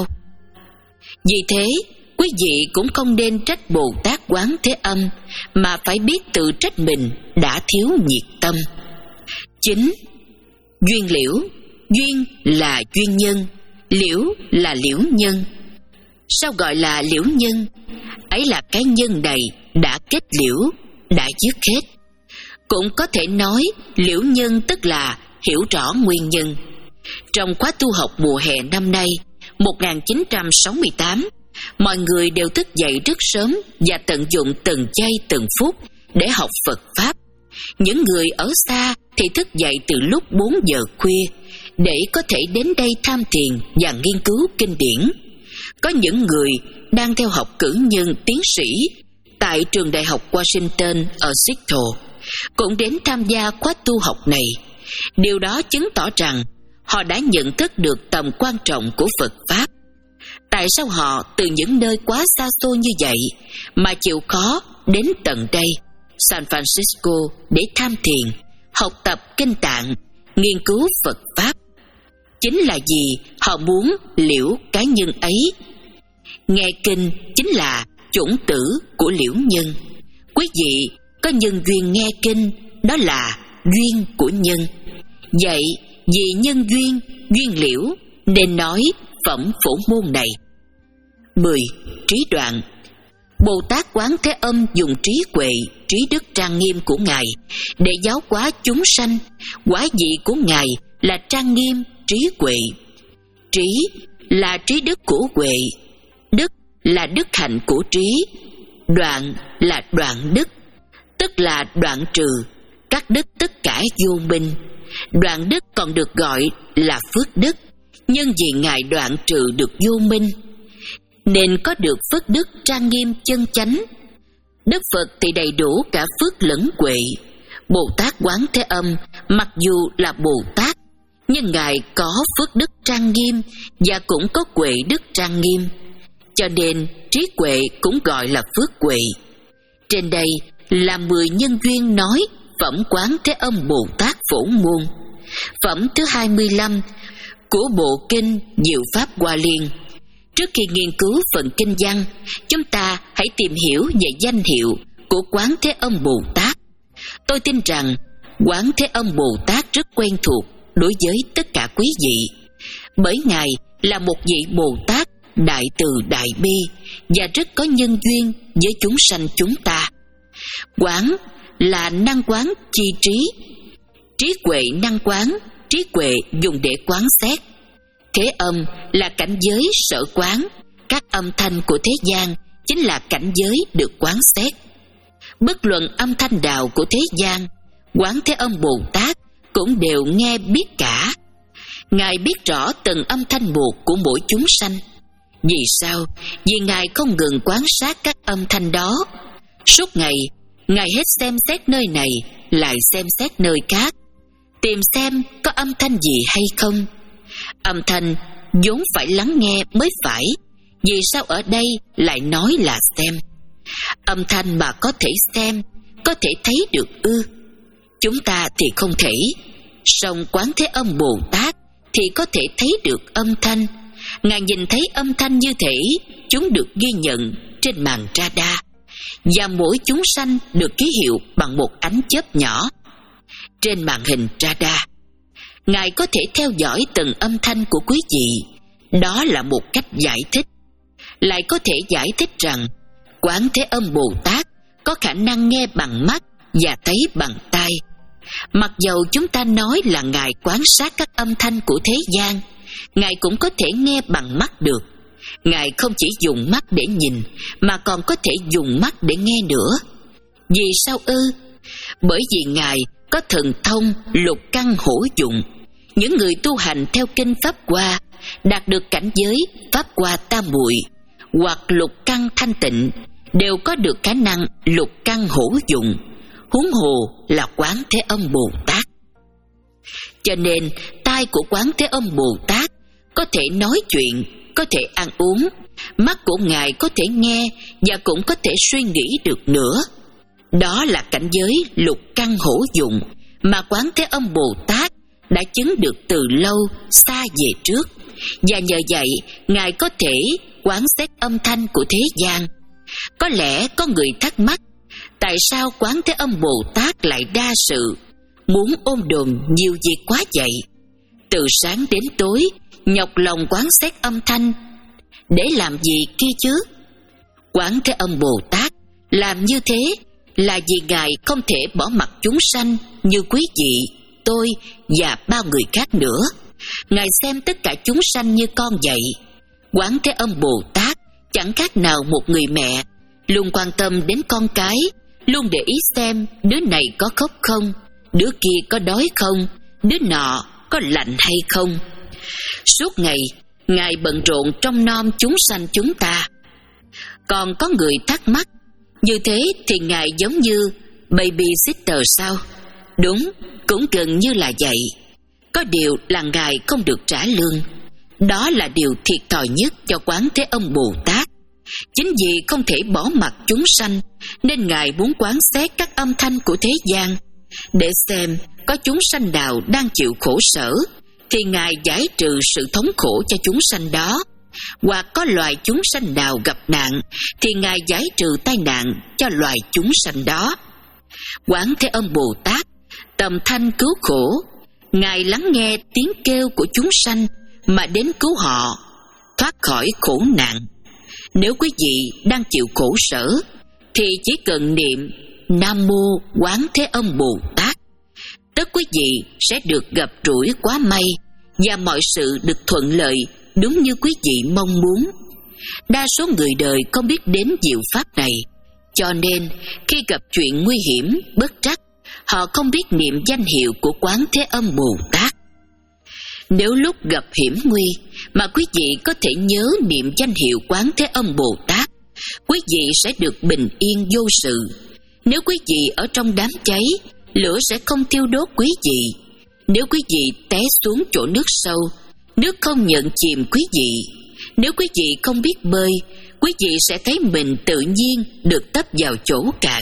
Vì thế, quý vị cũng không nên trách Bồ Tát Quán Thế Âm, mà phải biết tự trách mình đã thiếu nhiệt tâm. Chính, duyên liễu. Duyên là duyên nhân, liễu là liễu nhân. Sao gọi là liễu nhân? Ấy là cái nhân này đã kết liễu, đã dứt hết. Cũng có thể nói liễu nhân tức là hiểu rõ nguyên nhân. Trong khóa tu học mùa hè năm nay một nghìn chín trăm sáu mươi tám, mọi người đều thức dậy rất sớm và tận dụng từng giây từng phút để học Phật Pháp. Những người ở xa thì thức dậy từ lúc bốn giờ khuya để có thể đến đây tham thiền và nghiên cứu kinh điển. Có những người đang theo học cử nhân tiến sĩ tại trường đại học Washington ở Seattle cũng đến tham gia khóa tu học này. Điều đó chứng tỏ rằng họ đã nhận thức được tầm quan trọng của Phật Pháp. Tại sao họ từ những nơi quá xa xôi như vậy mà chịu khó đến tận đây, San Francisco, để tham thiền, học tập kinh tạng, nghiên cứu Phật Pháp? Chính là vì họ muốn liễu cái nhân ấy. Nghe kinh chính là chủng tử của liễu nhân. Quý vị có nhân duyên nghe kinh, đó là duyên của nhân. Vậy vì nhân duyên, duyên liễu, nên nói phẩm phổ môn này. Mười. Trí đoạn. Bồ Tát Quán Thế Âm dùng trí huệ, trí đức trang nghiêm của Ngài để giáo hóa chúng sanh. Quả vị của Ngài là trang nghiêm, trí huệ. Trí là trí đức của huệ, đức là đức hạnh của trí, đoạn là đoạn đức, tức là đoạn trừ các đức tất cả vô minh. Đoạn đức còn được gọi là phước đức, nhưng vì Ngài đoạn trừ được vô minh nên có được phước đức trang nghiêm chân chánh. Đức Phật thì đầy đủ cả phước lẫn huệ. Bồ Tát Quán Thế Âm mặc dù là Bồ Tát, nhưng Ngài có phước đức trang nghiêm và cũng có huệ đức trang nghiêm, cho nên trí huệ cũng gọi là phước huệ. Trên đây là mười nhân duyên nói phẩm Quán Thế Âm Bồ Tát Phổ Môn. Phẩm thứ hai mươi lăm của bộ kinh Diệu Pháp Hoa Liên. Trước khi nghiên cứu phần kinh văn, chúng ta hãy tìm hiểu về danh hiệu của Quán Thế Âm Bồ Tát. Tôi tin rằng Quán Thế Âm Bồ Tát rất quen thuộc đối với tất cả quý vị, bởi Ngài là một vị Bồ Tát đại từ đại bi và rất có nhân duyên với chúng sanh chúng ta. Quán là năng quán chi trí, trí huệ năng quán, trí huệ dùng để quán xét. Thế âm là cảnh giới sở quán, các âm thanh của thế gian chính là cảnh giới được quán xét. Bất luận âm thanh nào của thế gian, Quán Thế Âm Bồ Tát cũng đều nghe biết cả. Ngài biết rõ từng âm thanh một của mỗi chúng sanh. Vì sao? Vì Ngài không ngừng quan sát các âm thanh đó. Suốt ngày, Ngài hết xem xét nơi này, lại xem xét nơi khác, tìm xem có âm thanh gì hay không. Âm thanh vốn phải lắng nghe mới phải, vì sao ở đây lại nói là xem? Âm thanh mà có thể xem, có thể thấy được ư? Chúng ta thì không thể. Song Quán Thế Âm Bồ Tát thì có thể thấy được âm thanh. Ngài nhìn thấy âm thanh như thể chúng được ghi nhận trên màn radar, và mỗi chúng sanh được ký hiệu bằng một ánh chớp nhỏ trên màn hình radar. Ngài có thể theo dõi từng âm thanh của quý vị. Đó là một cách giải thích. Lại có thể giải thích rằng Quán Thế Âm Bồ Tát có khả năng nghe bằng mắt và thấy bằng tai. Mặc dầu chúng ta nói là Ngài quan sát các âm thanh của thế gian, Ngài cũng có thể nghe bằng mắt được. Ngài không chỉ dùng mắt để nhìn, mà còn có thể dùng mắt để nghe nữa. Vì sao ư? Bởi vì Ngài có thần thông lục căn hữu dụng. Những người tu hành theo kinh Pháp Hoa đạt được cảnh giới Pháp Hoa tam muội hoặc lục căn thanh tịnh đều có được khả năng lục căn hữu dụng, huống hồ là Quán Thế Âm Bồ Tát. Cho nên tai của Quán Thế Âm Bồ Tát có thể nói chuyện, có thể ăn uống, mắt của Ngài có thể nghe và cũng có thể suy nghĩ được nữa. Đó là cảnh giới lục căn hữu dụng mà Quán Thế Âm Bồ Tát đã chứng được từ lâu xa về trước, và nhờ vậy Ngài có thể quán xét âm thanh của thế gian. Có lẽ có người thắc mắc, tại sao Quán Thế Âm Bồ Tát lại đa sự, muốn ôm đồm nhiều việc quá vậy? Từ sáng đến tối nhọc lòng quán xét âm thanh để làm gì kia chứ? Quán Thế Âm Bồ Tát làm như thế là vì Ngài không thể bỏ mặc chúng sanh như quý vị, tôi và bao người khác nữa. Ngài xem tất cả chúng sanh như con vậy. Quán Thế Âm Bồ Tát chẳng khác nào một người mẹ, luôn quan tâm đến con cái, luôn để ý xem đứa này có khóc không, đứa kia có đói không, đứa nọ có lạnh hay không. Suốt ngày Ngài bận rộn trông nom chúng sanh chúng ta. Còn có người thắc mắc, như thế thì Ngài giống như babysitter sao? Đúng, cũng gần như là vậy. Có điều là Ngài không được trả lương. Đó là điều thiệt thòi nhất cho Quán Thế Âm Bồ Tát. Chính vì không thể bỏ mặc chúng sanh, nên Ngài muốn quán xét các âm thanh của thế gian, để xem có chúng sanh nào đang chịu khổ sở, thì Ngài giải trừ sự thống khổ cho chúng sanh đó. Hoặc có loài chúng sanh nào gặp nạn, thì Ngài giải trừ tai nạn cho loài chúng sanh đó. Quán Thế Âm Bồ Tát tầm thanh cứu khổ. Ngài lắng nghe tiếng kêu của chúng sanh mà đến cứu họ thoát khỏi khổ nạn. Nếu quý vị đang chịu khổ sở, thì chỉ cần niệm Nam Mô Quán Thế Âm Bồ Tát, tất quý vị sẽ được gặp rủi quá may, và mọi sự được thuận lợi đúng như quý vị mong muốn. Đa số người đời không biết đến diệu pháp này, cho nên khi gặp chuyện nguy hiểm bất trắc, họ không biết niệm danh hiệu của Quán Thế Âm Bồ Tát. Nếu lúc gặp hiểm nguy mà quý vị có thể nhớ niệm danh hiệu Quán Thế Âm Bồ Tát, quý vị sẽ được bình yên vô sự. Nếu quý vị ở trong đám cháy, lửa sẽ không thiêu đốt quý vị. Nếu quý vị té xuống chỗ nước sâu, nước không nhận chìm quý vị. Nếu quý vị không biết bơi, quý vị sẽ thấy mình tự nhiên được tấp vào chỗ cạn.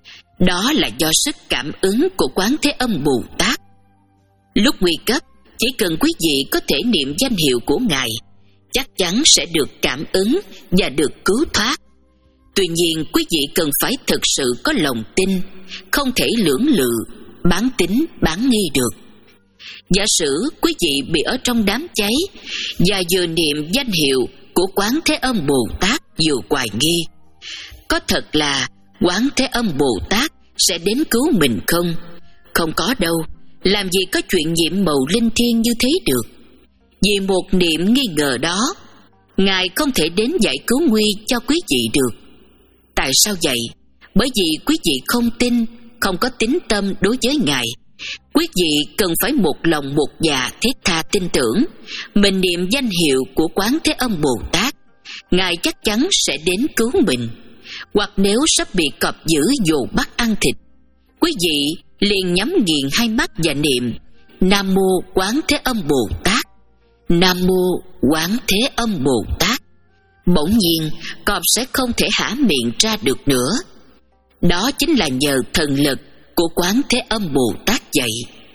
Đó là do sức cảm ứng của Quán Thế Âm Bồ Tát. Lúc nguy cấp, chỉ cần quý vị có thể niệm danh hiệu của Ngài, chắc chắn sẽ được cảm ứng và được cứu thoát. Tuy nhiên, quý vị cần phải thực sự có lòng tin, không thể lưỡng lự, bán tín bán nghi được. Giả sử quý vị bị ở trong đám cháy và vừa niệm danh hiệu của Quán Thế Âm Bồ Tát vừa hoài nghi, có thật là Quán Thế Âm Bồ Tát sẽ đến cứu mình không? Không có đâu. Làm gì có chuyện nhiệm màu linh thiêng như thế được. Vì một niệm nghi ngờ đó, Ngài không thể đến giải cứu nguy cho quý vị được. Tại sao vậy? Bởi vì quý vị không tin, không có tín tâm đối với Ngài. Quý vị cần phải một lòng một dạ thiết tha tin tưởng, mình niệm danh hiệu của Quán Thế Âm Bồ Tát, Ngài chắc chắn sẽ đến cứu mình. Hoặc nếu sắp bị cọp dữ dồ bắt ăn thịt, quý vị liền nhắm nghiền hai mắt và niệm Nam Mô Quán Thế Âm Bồ Tát, Nam Mô Quán Thế Âm Bồ Tát. Bỗng nhiên cọp sẽ không thể há miệng ra được nữa. Đó chính là nhờ thần lực của Quán Thế Âm Bồ Tát vậy.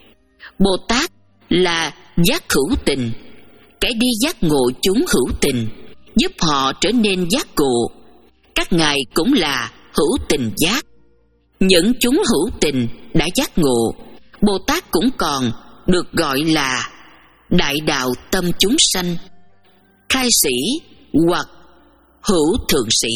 Bồ Tát là giác hữu tình, kẻ đi giác ngộ chúng hữu tình, giúp họ trở nên giác ngộ. Các ngài cũng là hữu tình giác. Những chúng hữu tình đã giác ngộ, Bồ Tát cũng còn được gọi là đại đạo tâm chúng sanh, khai sĩ hoặc hữu thượng sĩ.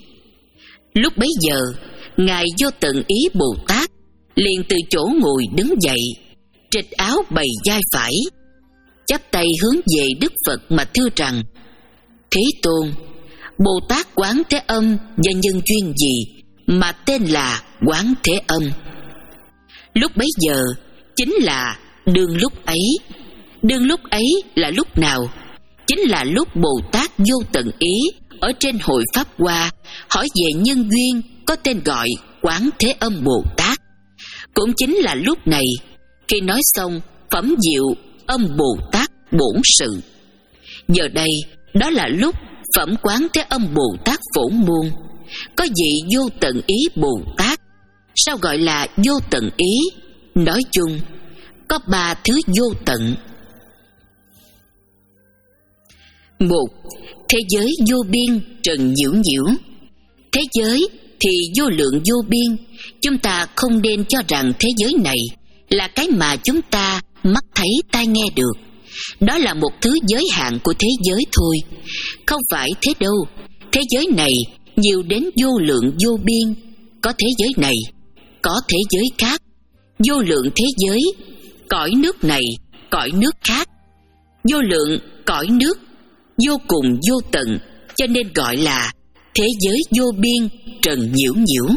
Lúc bấy giờ, Ngài Vô Tận Ý Bồ Tát liền từ chỗ ngồi đứng dậy, trịch áo bày vai phải, chắp tay hướng về Đức Phật mà thưa rằng: Thế Tôn, Bồ Tát Quán Thế Âm do nhân duyên gì mà tên là Quán Thế Âm? Lúc bấy giờ chính là đương lúc ấy. Đương lúc ấy là lúc nào? Chính là lúc Bồ Tát Vô Tận Ý ở trên hội Pháp Hoa hỏi về nhân duyên có tên gọi Quán Thế Âm Bồ Tát. Cũng chính là lúc này, khi nói xong phẩm diệu Âm Bồ Tát bổn sự. Giờ đây, đó là lúc Phẩm Quán Thế Âm Bồ Tát Phổ Môn, có vị vô tận ý Bồ Tát. Sao gọi là vô tận ý? Nói chung có ba thứ vô tận. Một, thế giới vô biên trần nhiễu nhiễu. Thế giới thì vô lượng vô biên. Chúng ta không nên cho rằng thế giới này là cái mà chúng ta mắt thấy tai nghe được. Đó là một thứ giới hạn của thế giới thôi. Không phải thế đâu. Thế giới này nhiều đến vô lượng vô biên. Có thế giới này, có thế giới khác. Vô lượng thế giới, cõi nước này, cõi nước khác. Vô lượng cõi nước, vô cùng vô tận, cho nên gọi là thế giới vô biên trần nhiễu nhiễu.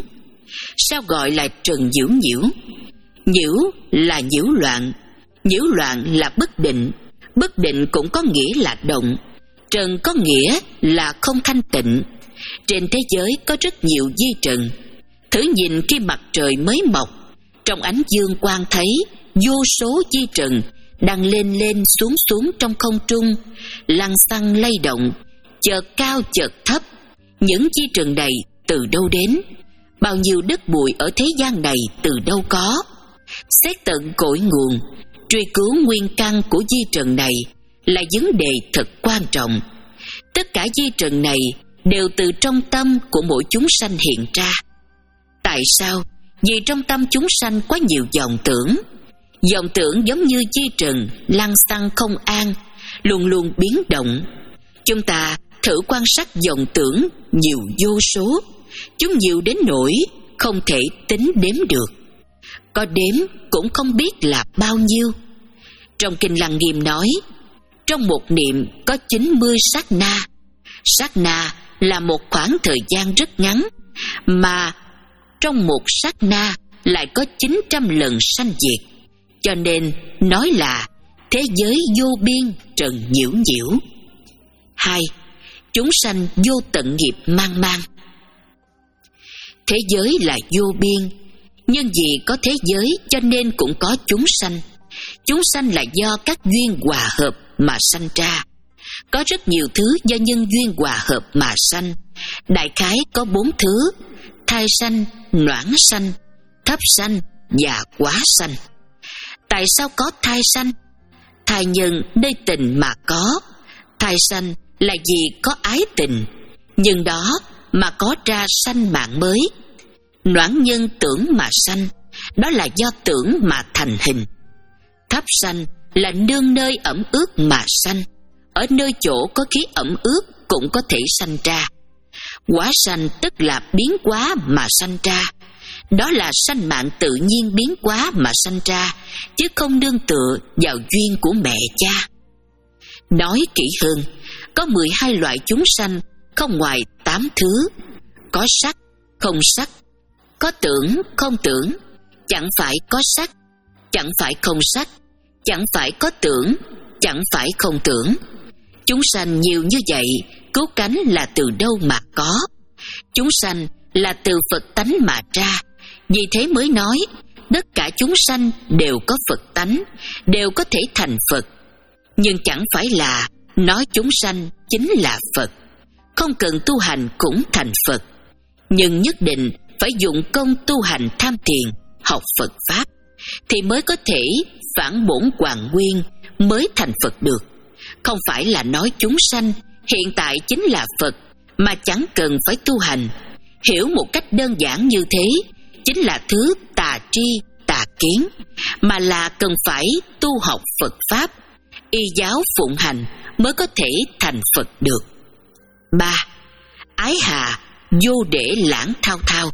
Sao gọi là trần nhiễu nhiễu? Nhiễu là nhiễu loạn, nhiễu loạn là bất định. Bất định cũng có nghĩa là động. Trần có nghĩa là không thanh tịnh. Trên thế giới có rất nhiều di trần. Thử nhìn khi mặt trời mới mọc, trong ánh dương quang thấy vô số di trần đang lên lên xuống xuống trong không trung, lăng xăng lay động, chợt cao chợt thấp. Những di trần này từ đâu đến? Bao nhiêu đất bụi ở thế gian này từ đâu có? Xét tận cội nguồn, truy cứu nguyên căn của di trần này là vấn đề thật quan trọng. Tất cả di trần này đều từ trong tâm của mỗi chúng sanh hiện ra. Tại sao? Vì trong tâm chúng sanh có nhiều vọng tưởng. Vọng tưởng giống như di trần lăng xăng không an, luôn luôn biến động. Chúng ta thử quan sát vọng tưởng nhiều vô số. Chúng nhiều đến nỗi không thể tính đếm được. Có đếm cũng không biết là bao nhiêu. Trong Kinh Lăng Nghiêm nói, trong một niệm có chín mươi sát na. Sát na là một khoảng thời gian rất ngắn, mà trong một sát na lại có chín trăm lần sanh diệt. Cho nên nói là thế giới vô biên trần nhiễu nhiễu. Hai, chúng sanh vô tận nghiệp mang mang. Thế giới là vô biên, nhưng vì có thế giới cho nên cũng có chúng sanh. Chúng sanh là do các duyên hòa hợp mà sanh ra. Có rất nhiều thứ do nhân duyên hòa hợp mà sanh. Đại khái có bốn thứ: thai sanh, noãn sanh, thấp sanh và quá sanh. Tại sao có thai sanh? Thai nhân nơi tình mà có. Thai sanh là vì có ái tình, nhưng đó mà có ra sanh mạng mới. Noãn nhân tưởng mà sanh, đó là do tưởng mà thành hình. Thấp sanh là nương nơi ẩm ướt mà sanh, ở nơi chỗ có khí ẩm ướt cũng có thể sanh ra. Quá sanh tức là biến hóa mà sanh ra, đó là sanh mạng tự nhiên biến hóa mà sanh ra, chứ không nương tựa vào duyên của mẹ cha. Nói kỹ hơn, có mười hai loại chúng sanh, không ngoài tám thứ: có sắc, không sắc, có tưởng, không tưởng, chẳng phải có sắc, chẳng phải không sắc, chẳng phải có tưởng, chẳng phải không tưởng. Chúng sanh nhiều như vậy, cứu cánh là từ đâu mà có? Chúng sanh là từ Phật tánh mà ra. Vì thế mới nói, tất cả chúng sanh đều có Phật tánh, đều có thể thành Phật. Nhưng chẳng phải là nói chúng sanh chính là Phật. Không cần tu hành cũng thành Phật, nhưng nhất định phải dụng công tu hành tham thiền, học Phật Pháp, thì mới có thể phản bổn hoàn nguyên, mới thành Phật được. Không phải là nói chúng sanh hiện tại chính là Phật mà chẳng cần phải tu hành. Hiểu một cách đơn giản như thế chính là thứ tà tri, tà kiến, mà là cần phải tu học Phật Pháp, y giáo phụng hành mới có thể thành Phật được. Ba, ái hà vô để lãng thao thao.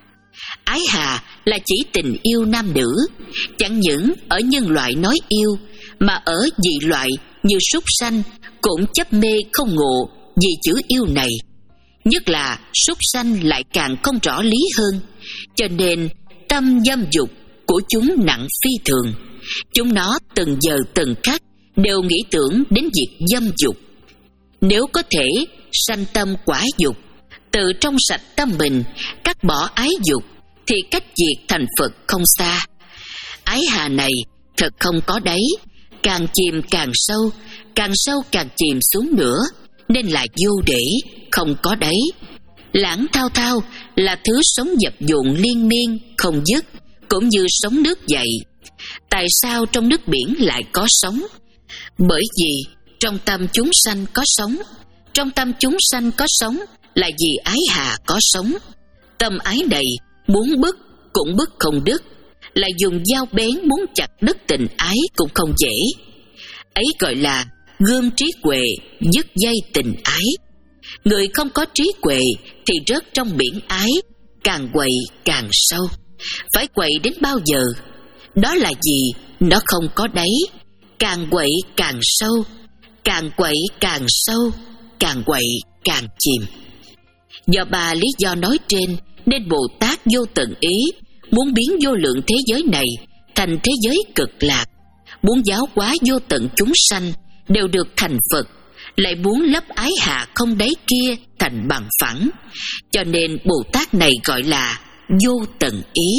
Ái hà là chỉ tình yêu nam nữ, chẳng những ở nhân loại nói yêu, mà ở dị loại như súc sanh cũng chấp mê không ngộ vì chữ yêu này. Nhất là súc sanh lại càng không rõ lý hơn, cho nên tâm dâm dục của chúng nặng phi thường. Chúng nó từng giờ từng khắc đều nghĩ tưởng đến việc dâm dục. Nếu có thể sanh tâm quả dục, tự trong sạch tâm mình, cắt bỏ ái dục, thì cách diệt thành Phật không xa. Ái hà này thật không có đáy, càng chìm càng sâu, càng sâu càng chìm xuống nữa, nên là vô để, không có đáy. Lãng thao thao là thứ sống dập dụn liên miên, không dứt, cũng như sóng nước vậy. Tại sao trong nước biển lại có sóng? Bởi vì trong tâm chúng sanh có sóng. Trong tâm chúng sanh có sóng là vì ái hà có sóng. Tâm ái đầy, muốn bứt cũng bứt không đứt, là dùng dao bén muốn chặt đứt tình ái cũng không dễ. Ấy gọi là gươm trí huệ dứt dây tình ái. Người không có trí huệ thì rớt trong biển ái, càng quậy càng sâu. Phải quậy đến bao giờ? Đó là gì? Nó không có đáy. Càng quậy càng sâu, càng quậy càng sâu, càng quậy càng chìm. Do ba lý do nói trên nên Bồ Tát vô tận ý muốn biến vô lượng thế giới này thành thế giới cực lạc, muốn giáo hóa vô tận chúng sanh đều được thành Phật, lại muốn lấp ái hạ không đáy kia thành bằng phẳng. Cho nên Bồ Tát này gọi là vô tận ý.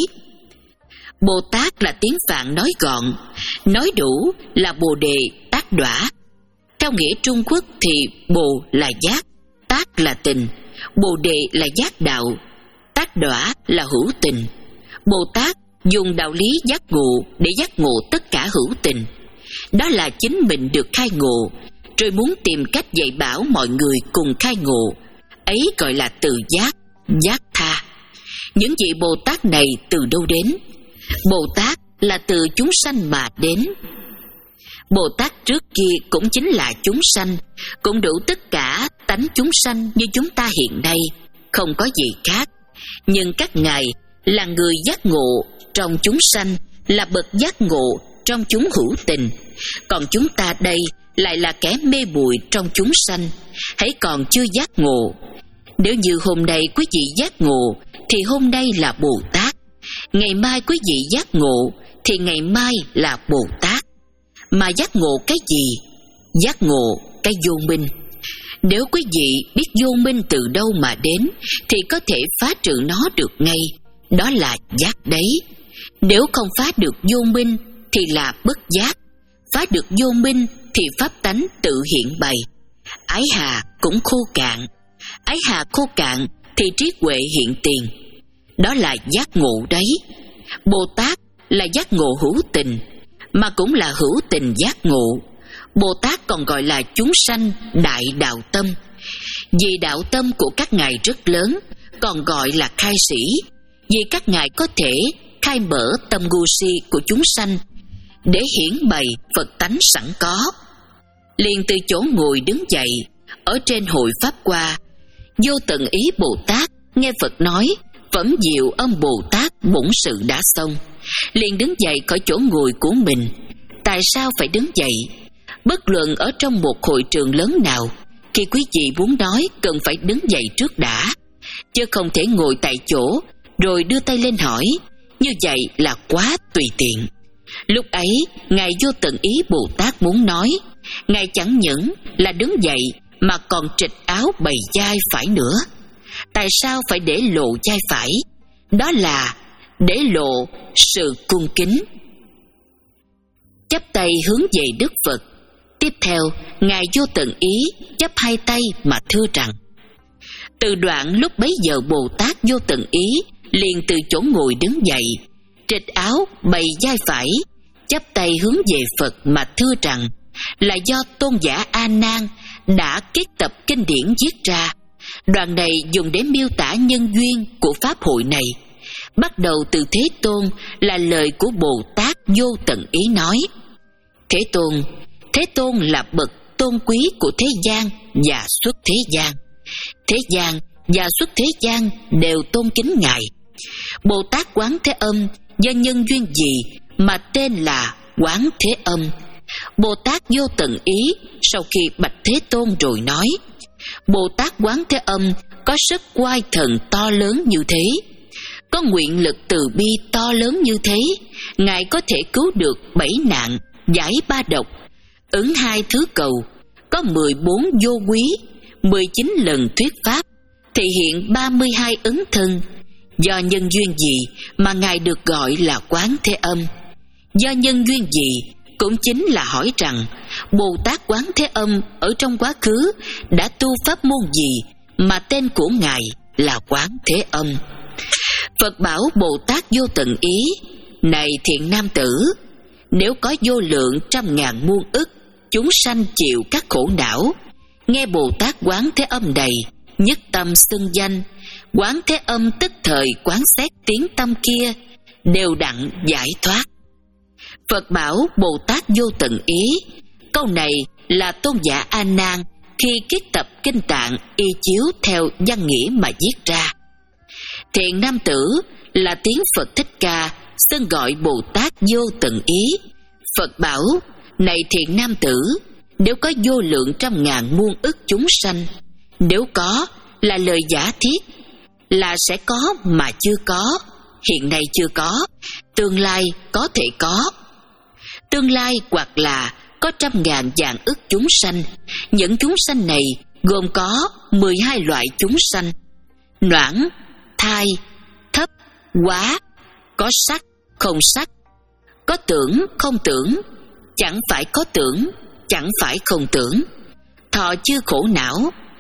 Bồ Tát là tiếng Phạn nói gọn, nói đủ là Bồ Đề Tát Đỏa. Theo nghĩa Trung Quốc thì Bồ là giác, Tát là tình, Bồ Đề là giác đạo, Tát Đỏa là hữu tình. Bồ Tát dùng đạo lý giác ngộ để giác ngộ tất cả hữu tình. Đó là chính mình được khai ngộ, rồi muốn tìm cách dạy bảo mọi người cùng khai ngộ. Ấy gọi là tự giác, giác tha. Những vị Bồ Tát này từ đâu đến? Bồ Tát là từ chúng sanh mà đến. Bồ Tát trước kia cũng chính là chúng sanh, cũng đủ tất cả tánh chúng sanh như chúng ta hiện nay, không có gì khác. Nhưng các ngài là người giác ngộ trong chúng sanh, là bậc giác ngộ trong chúng hữu tình. Còn chúng ta đây lại là kẻ mê bụi trong chúng sanh, hãy còn chưa giác ngộ. Nếu như hôm nay quý vị giác ngộ thì hôm nay là Bồ Tát, ngày mai quý vị giác ngộ thì ngày mai là Bồ Tát. Mà giác ngộ cái gì? Giác ngộ cái vô minh. Nếu quý vị biết vô minh từ đâu mà đến thì có thể phá trừ nó được ngay, đó là giác đấy. Nếu không phá được vô minh thì là bất giác. Phá được vô minh thì pháp tánh tự hiện bày. Ái hà cũng khô cạn. Ái hà khô cạn thì trí huệ hiện tiền. Đó là giác ngộ đấy. Bồ Tát là giác ngộ hữu tình, mà cũng là hữu tình giác ngộ. Bồ Tát còn gọi là chúng sanh đại đạo tâm. Vì đạo tâm của các ngài rất lớn, còn gọi là khai sĩ. Vì các ngài có thể khai mở tâm ngu si của chúng sanh để hiển bày Phật tánh sẵn có. Liền từ chỗ ngồi đứng dậy ở trên hội pháp qua, vô tận ý Bồ Tát nghe Phật nói phẩm diệu âm Bồ Tát bổn sự đã xong, liền đứng dậy khỏi chỗ ngồi của mình. Tại sao phải đứng dậy? Bất luận ở trong một hội trường lớn nào, khi quý vị muốn nói cần phải đứng dậy trước đã, chứ không thể ngồi tại chỗ rồi đưa tay lên hỏi. Như vậy là quá tùy tiện. Lúc ấy ngài vô tận ý Bồ Tát muốn nói, ngài chẳng những là đứng dậy mà còn trịch áo bày vai phải nữa. Tại sao phải để lộ vai phải? Đó là để lộ sự cung kính. Chắp tay hướng về Đức Phật. Tiếp theo ngài vô tận ý chắp hai tay mà thưa rằng. Từ đoạn lúc bấy giờ Bồ Tát vô tận ý liền từ chỗ ngồi đứng dậy, trịch áo bày vai phải, chắp tay hướng về Phật mà thưa rằng là do tôn giả A Nan đã kết tập kinh điển viết ra. Đoạn này dùng để miêu tả nhân duyên của pháp hội này. Bắt đầu từ Thế Tôn là lời của Bồ Tát vô tận ý nói. Thế Tôn, Thế Tôn là bậc tôn quý của thế gian và xuất thế gian. Thế gian và xuất thế gian đều tôn kính ngài. Bồ Tát Quán Thế Âm do nhân duyên gì mà tên là Quán Thế Âm? Bồ Tát vô tận ý sau khi bạch Thế Tôn rồi nói, Bồ Tát Quán Thế Âm có sức oai thần to lớn như thế, có nguyện lực từ bi to lớn như thế, ngài có thể cứu được bảy nạn, giải ba độc, ứng hai thứ cầu, có mười bốn vô quý, mười chín lần thuyết pháp, thể hiện ba mươi hai ứng thân. Do nhân duyên gì mà ngài được gọi là Quán Thế Âm? Do nhân duyên gì cũng chính là hỏi rằng Bồ Tát Quán Thế Âm ở trong quá khứ đã tu pháp môn gì mà tên của Ngài là Quán Thế Âm? Phật bảo Bồ Tát Vô Tận Ý: này thiện nam tử, nếu có vô lượng trăm ngàn muôn ức chúng sanh chịu các khổ não, nghe Bồ Tát Quán Thế Âm này, nhất tâm xưng danh, Quán Thế Âm tức thời quán xét tiếng tâm kia, đều đặn giải thoát. Phật bảo Bồ Tát Vô Tận Ý: câu này là tôn giả A Nan khi kiết tập kinh tạng y chiếu theo văn nghĩa mà viết ra. Thiện nam tử là tiếng Phật Thích Ca xưng gọi Bồ Tát Vô Tận Ý. Phật bảo: này thiện nam tử, nếu có vô lượng trăm ngàn muôn ức chúng sanh, nếu có là lời giả thiết, là sẽ có mà chưa có, hiện nay chưa có, tương lai có thể có. Tương lai hoặc là có trăm ngàn vạn ức chúng sanh. Những chúng sanh này gồm có mười hai loại chúng sanh: noãn, thai, thấp, quá, có sắc, không sắc, có tưởng, không tưởng, chẳng phải có tưởng, chẳng phải không tưởng, thọ chư khổ não.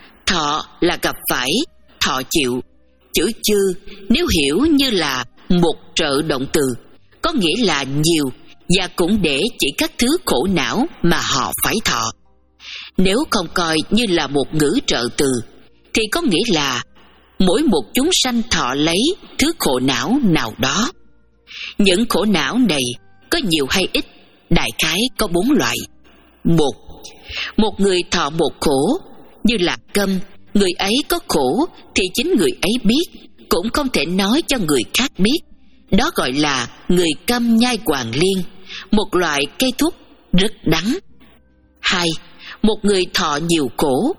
Thọ là gặp phải, thọ chịu. Chữ chư nếu hiểu như là một trợ động từ, có nghĩa là nhiều, và cũng để chỉ các thứ khổ não mà họ phải thọ. Nếu không coi như là một ngữ trợ từ, thì có nghĩa là mỗi một chúng sanh thọ lấy thứ khổ não nào đó. Những khổ não này có nhiều hay ít? Đại khái có bốn loại. Một, một người thọ một khổ, như là câm, người ấy có khổ thì chính người ấy biết, cũng không thể nói cho người khác biết. Đó gọi là người câm nhai hoàng liên, một loại cây thuốc rất đắng. Hai, một người thọ nhiều khổ.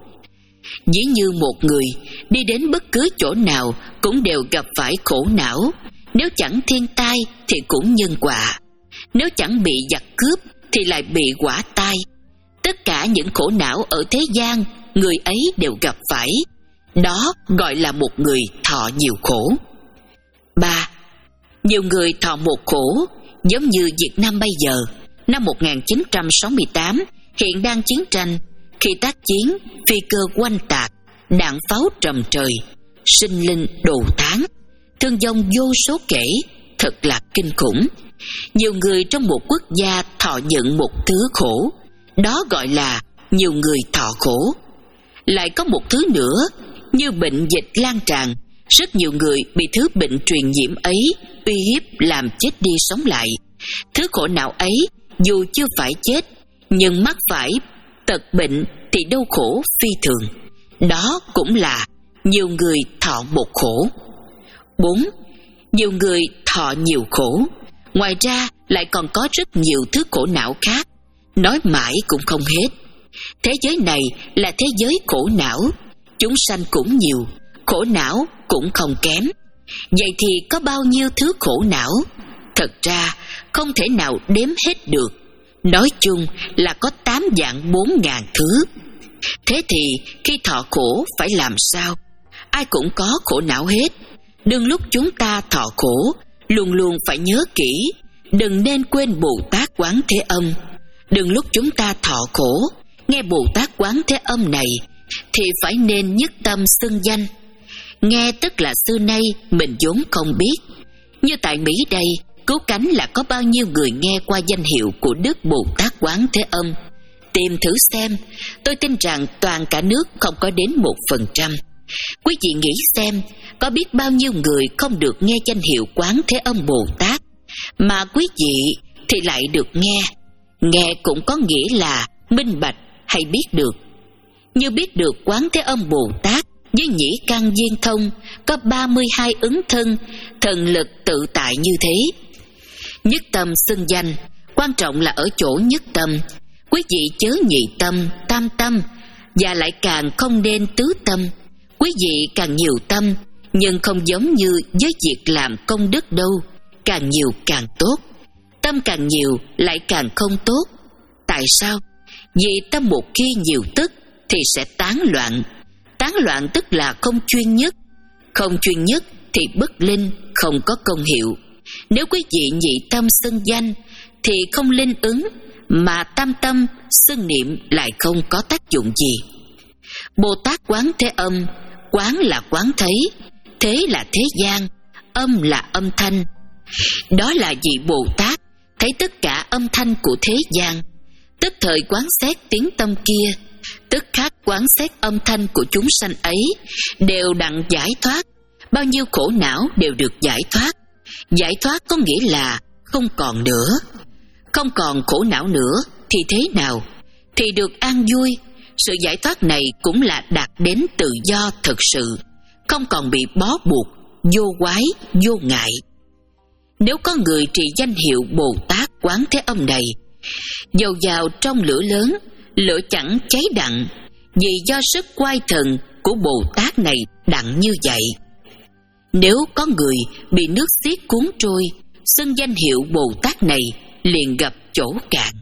Ví như một người đi đến bất cứ chỗ nào cũng đều gặp phải khổ não. Nếu chẳng thiên tai thì cũng nhân quả, nếu chẳng bị giặc cướp thì lại bị quả tai. Tất cả những khổ não ở thế gian người ấy đều gặp phải. Đó gọi là một người thọ nhiều khổ. Ba, nhiều người thọ một khổ, giống như Việt Nam bây giờ, năm một nghìn chín trăm sáu mươi tám, hiện đang chiến tranh. Khi tác chiến, phi cơ oanh tạc, đạn pháo trầm trời, sinh linh đồ tán, thương vong vô số kể, thật là kinh khủng. Nhiều người trong một quốc gia thọ nhận một thứ khổ, đó gọi là nhiều người thọ khổ. Lại có một thứ nữa, như bệnh dịch lan tràn, rất nhiều người bị thứ bệnh truyền nhiễm ấy uy hiếp làm chết đi sống lại. Thứ khổ não ấy dù chưa phải chết, nhưng mắc phải tật bệnh thì đau khổ phi thường. Đó cũng là nhiều người thọ một khổ. Bốn, nhiều người thọ nhiều khổ. Ngoài ra lại còn có rất nhiều thứ khổ não khác, nói mãi cũng không hết. Thế giới này là thế giới khổ não, chúng sanh cũng nhiều, khổ não cũng không kém. Vậy thì có bao nhiêu thứ khổ não? Thật ra không thể nào đếm hết được. Nói chung là có tám vạn bốn ngàn thứ. Thế thì khi thọ khổ phải làm sao? Ai cũng có khổ não hết. Đừng lúc chúng ta thọ khổ, luôn luôn phải nhớ kỹ, đừng nên quên Bồ Tát Quán Thế Âm. Đừng lúc chúng ta thọ khổ, nghe Bồ Tát Quán Thế Âm này, thì phải nên nhất tâm xưng danh. Nghe tức là xưa nay mình vốn không biết. Như tại Mỹ đây, Cứu Cánh là có bao nhiêu người nghe qua danh hiệu của Đức Bồ Tát Quán Thế Âm? Tìm thử xem, tôi tin rằng toàn cả nước không có đến một phần trăm. Quý vị nghĩ xem, có biết bao nhiêu người không được nghe danh hiệu Quán Thế Âm Bồ Tát, mà quý vị thì lại được nghe. Nghe cũng có nghĩa là minh bạch hay biết được. Như biết được Quán Thế Âm Bồ Tát với nhĩ căn viên thông có ba mươi hai ứng thân, thần lực tự tại như thế. Nhất tâm xưng danh, quan trọng là ở chỗ nhất tâm. Quý vị chớ nhị tâm, tam tâm, và lại càng không nên tứ tâm. Quý vị càng nhiều tâm, nhưng không giống như với việc làm công đức đâu, càng nhiều càng tốt. Tâm càng nhiều lại càng không tốt. Tại sao? Vì tâm một khi nhiều tức thì sẽ tán loạn. Tán loạn tức là không chuyên nhất. Không chuyên nhất thì bất linh, không có công hiệu. Nếu quý vị nhị tâm xưng danh thì không linh ứng, mà tam tâm xưng niệm lại không có tác dụng gì. Bồ Tát Quán Thế Âm, quán là quán thấy, thế là thế gian, âm là âm thanh. Đó là vị Bồ Tát thấy tất cả âm thanh của thế gian, tức thời quán xét tiếng tâm kia, tức khắc quán xét âm thanh của chúng sanh ấy, đều đặng giải thoát, bao nhiêu khổ não đều được giải thoát. Giải thoát có nghĩa là không còn nữa. Không còn khổ não nữa thì thế nào? Thì được an vui. Sự giải thoát này cũng là đạt đến tự do thực sự, không còn bị bó buộc, vô quái, vô ngại. Nếu có người trì danh hiệu Bồ Tát Quán Thế Âm này, dầu vào trong lửa lớn, lửa chẳng cháy đặng, vì do sức oai thần của Bồ Tát này đặng như vậy. Nếu có người bị nước xiết cuốn trôi, xưng danh hiệu Bồ Tát này liền gặp chỗ cạn.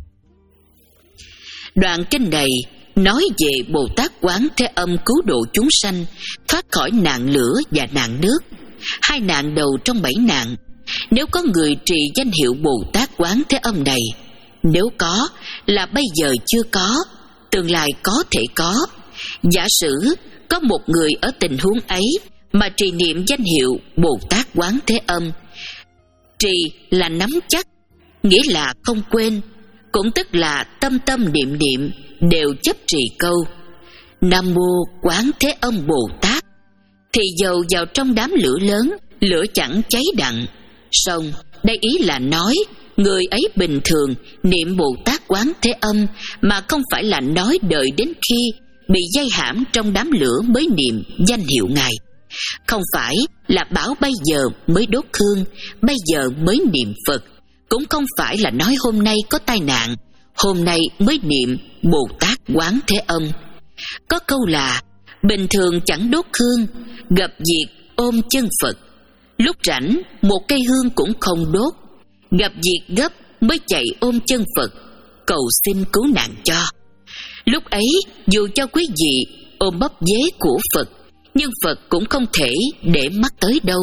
Đoạn kinh này nói về Bồ Tát Quán Thế Âm cứu độ chúng sanh thoát khỏi nạn lửa và nạn nước, hai nạn đầu trong bảy nạn. Nếu có người trì danh hiệu Bồ Tát Quán Thế Âm này, nếu có là bây giờ chưa có, tương lai có thể có. Giả sử có một người ở tình huống ấy mà trì niệm danh hiệu Bồ Tát Quán Thế Âm, trì là nắm chắc, nghĩa là không quên, cũng tức là tâm tâm niệm niệm đều chấp trì câu Nam Mô Quán Thế Âm Bồ Tát, thì dầu vào trong đám lửa lớn, lửa chẳng cháy đặng. Song đây ý là nói người ấy bình thường niệm Bồ Tát Quán Thế Âm, mà không phải là nói đợi đến khi bị dây hãm trong đám lửa mới niệm danh hiệu Ngài. Không phải là bảo bây giờ mới đốt hương, bây giờ mới niệm Phật. Cũng không phải là nói hôm nay có tai nạn, hôm nay mới niệm Bồ Tát Quán Thế Âm. Có câu là bình thường chẳng đốt hương, gặp việc ôm chân Phật. Lúc rảnh một cây hương cũng không đốt, gặp việc gấp mới chạy ôm chân Phật, cầu xin cứu nạn cho. Lúc ấy dù cho quý vị ôm bắp dế của Phật, nhưng Phật cũng không thể để mắt tới đâu.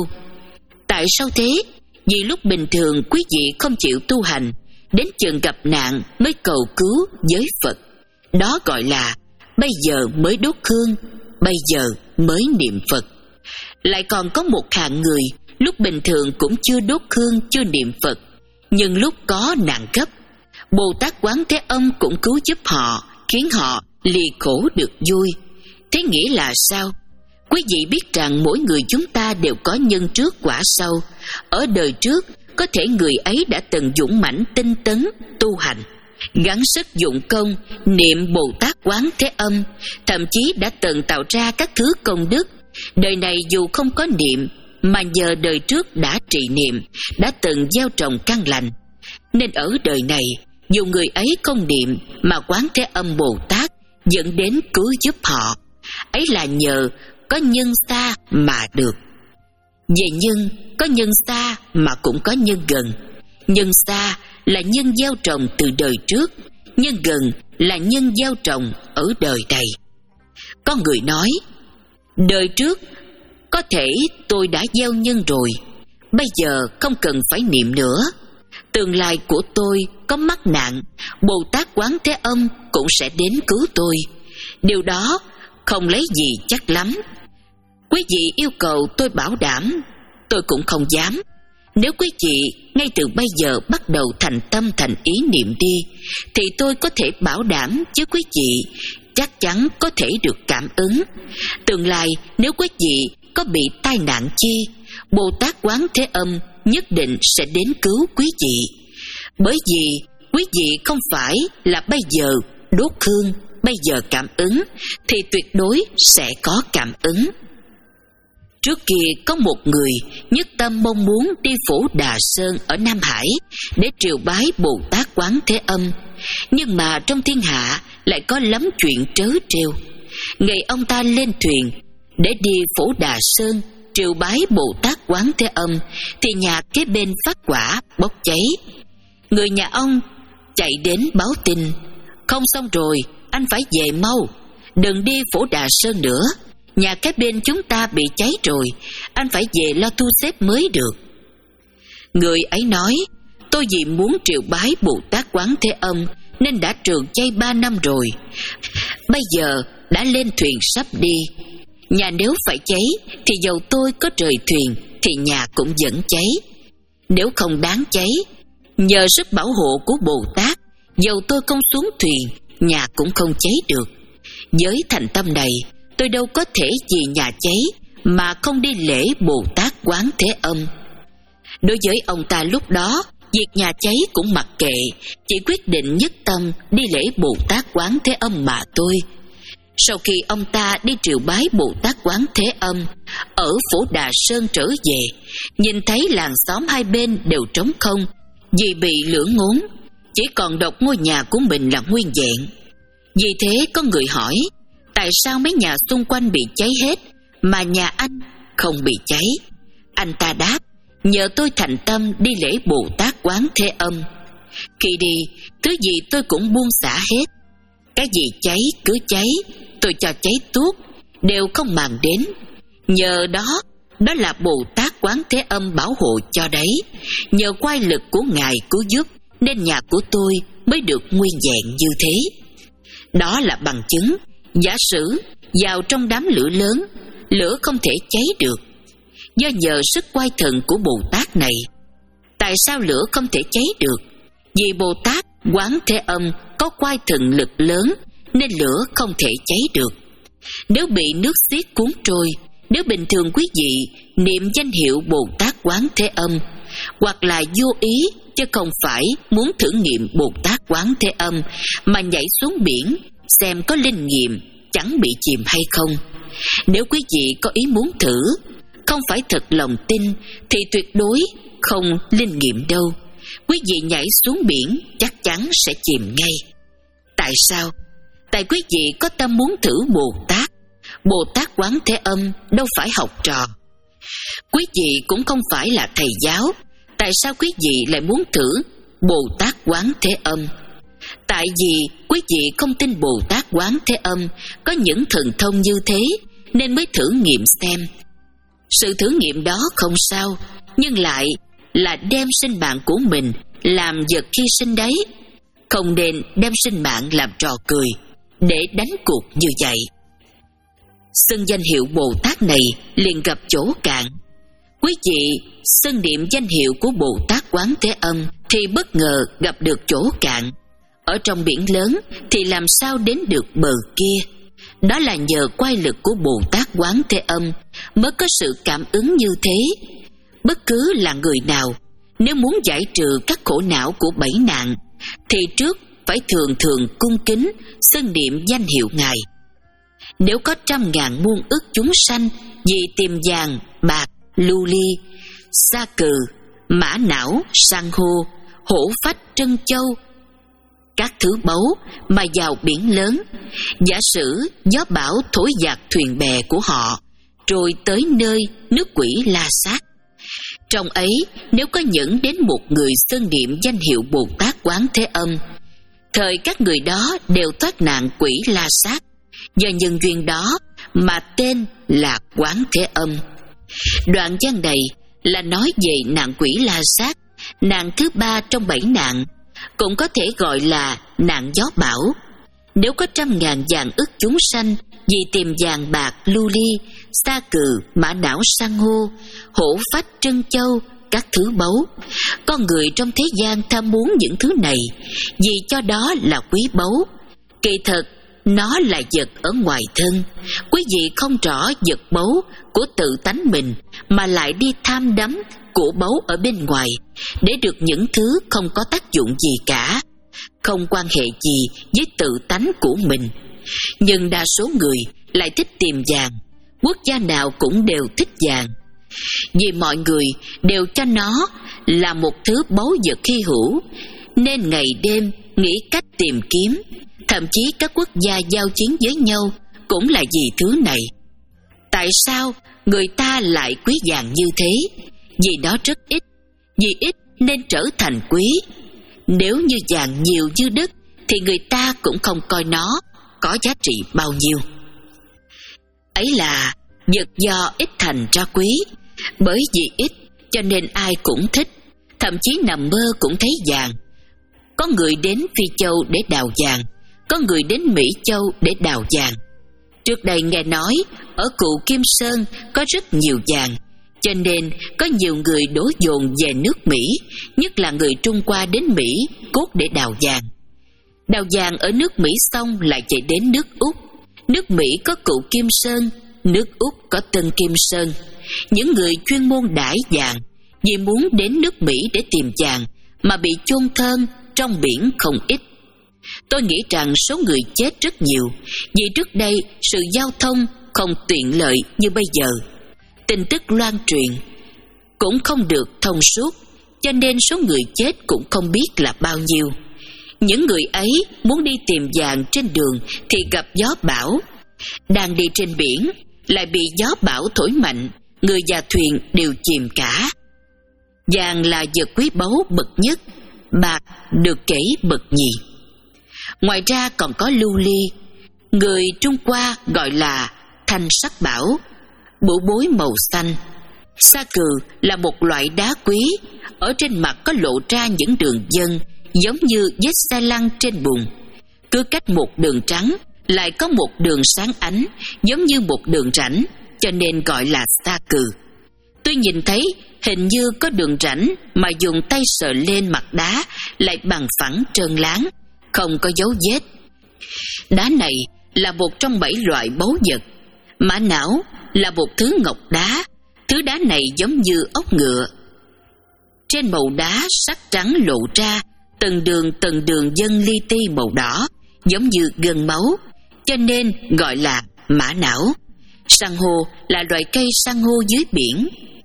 Tại sao thế? Vì lúc bình thường quý vị không chịu tu hành, đến chừng gặp nạn mới cầu cứu với Phật. Đó gọi là bây giờ mới đốt hương, bây giờ mới niệm Phật. Lại còn có một hạng người lúc bình thường cũng chưa đốt hương, chưa niệm Phật, nhưng lúc có nạn gấp, Bồ Tát Quán Thế Âm cũng cứu giúp họ, khiến họ lìa khổ được vui. Thế nghĩa là sao? Quý vị biết rằng mỗi người chúng ta đều có nhân trước quả sau. Ở đời trước, có thể người ấy đã từng dũng mãnh tinh tấn, tu hành, gắng sức dụng công, niệm Bồ Tát Quán Thế Âm, thậm chí đã từng tạo ra các thứ công đức. Đời này dù không có niệm, mà nhờ đời trước đã trì niệm, đã từng gieo trồng căn lành, nên ở đời này, dù người ấy không niệm mà Quán Thế Âm Bồ Tát dẫn đến cứu giúp họ. Ấy là nhờ có nhân xa mà được. Về nhân, có nhân xa mà cũng có nhân gần. Nhân xa là nhân gieo trồng từ đời trước, nhân gần là nhân gieo trồng ở đời này. Có người nói, đời trước có thể tôi đã gieo nhân rồi, bây giờ không cần phải niệm nữa. Tương lai của tôi có mắc nạn, Bồ Tát Quán Thế Âm cũng sẽ đến cứu tôi. Điều đó không lấy gì chắc lắm. Quý vị yêu cầu tôi bảo đảm, tôi cũng không dám. Nếu quý vị ngay từ bây giờ bắt đầu thành tâm thành ý niệm đi, thì tôi có thể bảo đảm với quý vị chắc chắn có thể được cảm ứng. Tương lai nếu quý vị có bị tai nạn chi, Bồ Tát Quán Thế Âm nhất định sẽ đến cứu quý vị. Bởi vì quý vị không phải là bây giờ đốt hương, bây giờ cảm ứng, thì tuyệt đối sẽ có cảm ứng. Trước kia có một người nhất tâm mong muốn đi Phổ Đà Sơn ở Nam Hải để triều bái Bồ Tát Quán Thế Âm, nhưng mà trong thiên hạ lại có lắm chuyện trớ trêu. Ngày ông ta lên thuyền để đi Phổ Đà Sơn triều bái Bồ Tát Quán Thế Âm, thì nhà kế bên phát quả bốc cháy. Người nhà ông chạy đến báo tin, không xong rồi, anh phải về mau, đừng đi Phổ Đà Sơn nữa, nhà kế bên chúng ta bị cháy rồi, anh phải về lo thu xếp mới được. Người ấy nói, tôi vì muốn triều bái Bồ Tát Quán Thế Âm nên đã trường chay ba năm rồi. Bây giờ đã lên thuyền sắp đi. Nhà nếu phải cháy thì dầu tôi có rời thuyền thì nhà cũng vẫn cháy. Nếu không đáng cháy, nhờ sức bảo hộ của Bồ Tát, dầu tôi không xuống thuyền, nhà cũng không cháy được. Với thành tâm này, tôi đâu có thể vì nhà cháy mà không đi lễ Bồ Tát Quán Thế Âm. Đối với ông ta lúc đó, việc nhà cháy cũng mặc kệ, chỉ quyết định nhất tâm đi lễ Bồ Tát Quán Thế Âm mà thôi. Sau khi ông ta đi triều bái Bồ Tát Quán Thế Âm ở Phổ Đà Sơn trở về, nhìn thấy làng xóm hai bên đều trống không vì bị lửa ngốn, chỉ còn độc ngôi nhà của mình là nguyên vẹn. Vì thế có người hỏi, tại sao mấy nhà xung quanh bị cháy hết mà nhà anh không bị cháy? Anh ta đáp, nhờ tôi thành tâm đi lễ Bồ Tát Quán Thế Âm. Khi đi, thứ gì tôi cũng buông xả hết. Cái gì cháy cứ cháy, tôi cho cháy tuốt, đều không màng đến. Nhờ đó, đó là Bồ Tát Quán Thế Âm bảo hộ cho đấy. Nhờ quay lực của Ngài cứu giúp nên nhà của tôi mới được nguyên vẹn như thế. Đó là bằng chứng. Giả sử vào trong đám lửa lớn, lửa không thể cháy được, do nhờ sức quay thần của Bồ Tát này. Tại sao lửa không thể cháy được? Vì Bồ Tát Quán Thế Âm có quay thần lực lớn nên lửa không thể cháy được. Nếu bị nước xiết cuốn trôi, nếu bình thường quý vị niệm danh hiệu Bồ Tát Quán Thế Âm, hoặc là vô ý chứ không phải muốn thử nghiệm Bồ Tát Quán Thế Âm mà nhảy xuống biển xem có linh nghiệm chẳng bị chìm hay không. Nếu quý vị có ý muốn thử, không phải thật lòng tin thì tuyệt đối không linh nghiệm đâu. Quý vị nhảy xuống biển chắc chắn sẽ chìm ngay. Tại sao? Tại quý vị có tâm muốn thử Bồ Tát. Bồ Tát Quán Thế Âm đâu phải học trò. Quý vị cũng không phải là thầy giáo. Tại sao quý vị lại muốn thử Bồ Tát Quán Thế Âm? Tại vì quý vị không tin Bồ Tát Quán Thế Âm có những thần thông như thế nên mới thử nghiệm xem. Sự thử nghiệm đó không sao, nhưng lại là đem sinh mạng của mình làm vật hy sinh đấy. Không nên đem sinh mạng làm trò cười để đánh cuộc như vậy. Xưng danh hiệu Bồ Tát này liền gặp chỗ cạn. Quý vị xưng niệm danh hiệu của Bồ Tát Quán Thế Âm thì bất ngờ gặp được chỗ cạn. Ở trong biển lớn thì làm sao đến được bờ kia? Đó là nhờ quay lực của Bồ Tát Quán Thế Âm mới có sự cảm ứng như thế. Bất cứ là người nào, nếu muốn giải trừ các khổ não của bảy nạn, thì trước phải thường thường cung kính xưng niệm danh hiệu Ngài. Nếu có trăm ngàn muôn ức chúng sanh vì tìm vàng, bạc, lưu ly, sa cừ, mã não, san hô, hổ phách, trân châu, các thứ báu mà vào biển lớn, giả sử gió bão thổi dạt thuyền bè của họ rồi tới nơi nước quỷ La Sát. Trong ấy nếu có những đến một người xưng niệm danh hiệu Bồ Tát Quán Thế Âm, thời các người đó đều thoát nạn quỷ La Sát. Do nhân duyên đó mà tên là Quán Thế Âm. Đoạn văn này là nói về nạn quỷ La Sát, nạn thứ ba trong bảy nạn, cũng có thể gọi là nạn gió bão. Nếu có trăm ngàn vạn ức chúng sanh vì tìm vàng bạc lưu ly, sa cừ, mã não san hô, hổ phách, trân châu, các thứ báu, con người trong thế gian tham muốn những thứ này vì cho đó là quý báu. Kỳ thật nó là vật ở ngoài thân. Quý vị không rõ vật báu của tự tánh mình mà lại đi tham đắm của báu ở bên ngoài để được những thứ không có tác dụng gì cả, không quan hệ gì với tự tánh của mình. Nhưng đa số người lại thích tìm vàng. Quốc gia nào cũng đều thích vàng, vì mọi người đều cho nó là một thứ báu vật hy hữu, nên ngày đêm nghĩ cách tìm kiếm. Thậm chí các quốc gia giao chiến với nhau cũng là vì thứ này. Tại sao người ta lại quý vàng như thế? Vì nó rất ít. Vì ít nên trở thành quý. Nếu như vàng nhiều như đất thì người ta cũng không coi nó có giá trị bao nhiêu. Ấy là vật do ít thành ra quý. Bởi vì ít cho nên ai cũng thích, thậm chí nằm mơ cũng thấy vàng. Có người đến Phi Châu để đào vàng, có người đến Mỹ Châu để đào vàng. Trước đây nghe nói ở Cựu Kim Sơn có rất nhiều vàng, cho nên có nhiều người đổ dồn về nước Mỹ, nhất là người Trung Hoa đến Mỹ cốt để đào vàng. Đào vàng ở nước Mỹ xong lại chạy đến nước Úc. Nước Mỹ có Cựu Kim Sơn, nước Úc có Tân Kim Sơn. Những người chuyên môn đãi vàng vì muốn đến nước Mỹ để tìm vàng mà bị chôn thơm trong biển không ít. Tôi nghĩ rằng số người chết rất nhiều vì trước đây sự giao thông không tiện lợi như bây giờ. Tin tức loan truyền cũng không được thông suốt, cho nên số người chết cũng không biết là bao nhiêu. Những người ấy muốn đi tìm vàng trên đường thì gặp gió bão. Đang đi trên biển lại bị gió bão thổi mạnh, người và thuyền đều chìm cả. Vàng là vật quý báu bậc nhất, bạc được kể bậc nhì. Ngoài ra còn có lưu ly, người Trung Hoa gọi là thanh sắc bảo, bửu bối màu xanh. Sa cừ là một loại đá quý, ở trên mặt có lộ ra những đường vân giống như vết xe lăn trên bùn. Cứ cách một đường trắng lại có một đường sáng ánh giống như một đường rãnh, cho nên gọi là sa cừ. Tôi nhìn thấy hình như có đường rãnh mà dùng tay sờ lên mặt đá lại bằng phẳng trơn láng, không có dấu vết. Đá này là một trong bảy loại báu vật. Mã não là một thứ ngọc đá. Thứ đá này giống như ốc ngựa. Trên màu đá sắc trắng lộ ra từng đường từng đường vân li ti màu đỏ, giống như gân máu, cho nên gọi là mã não. San hô là loại cây san hô dưới biển.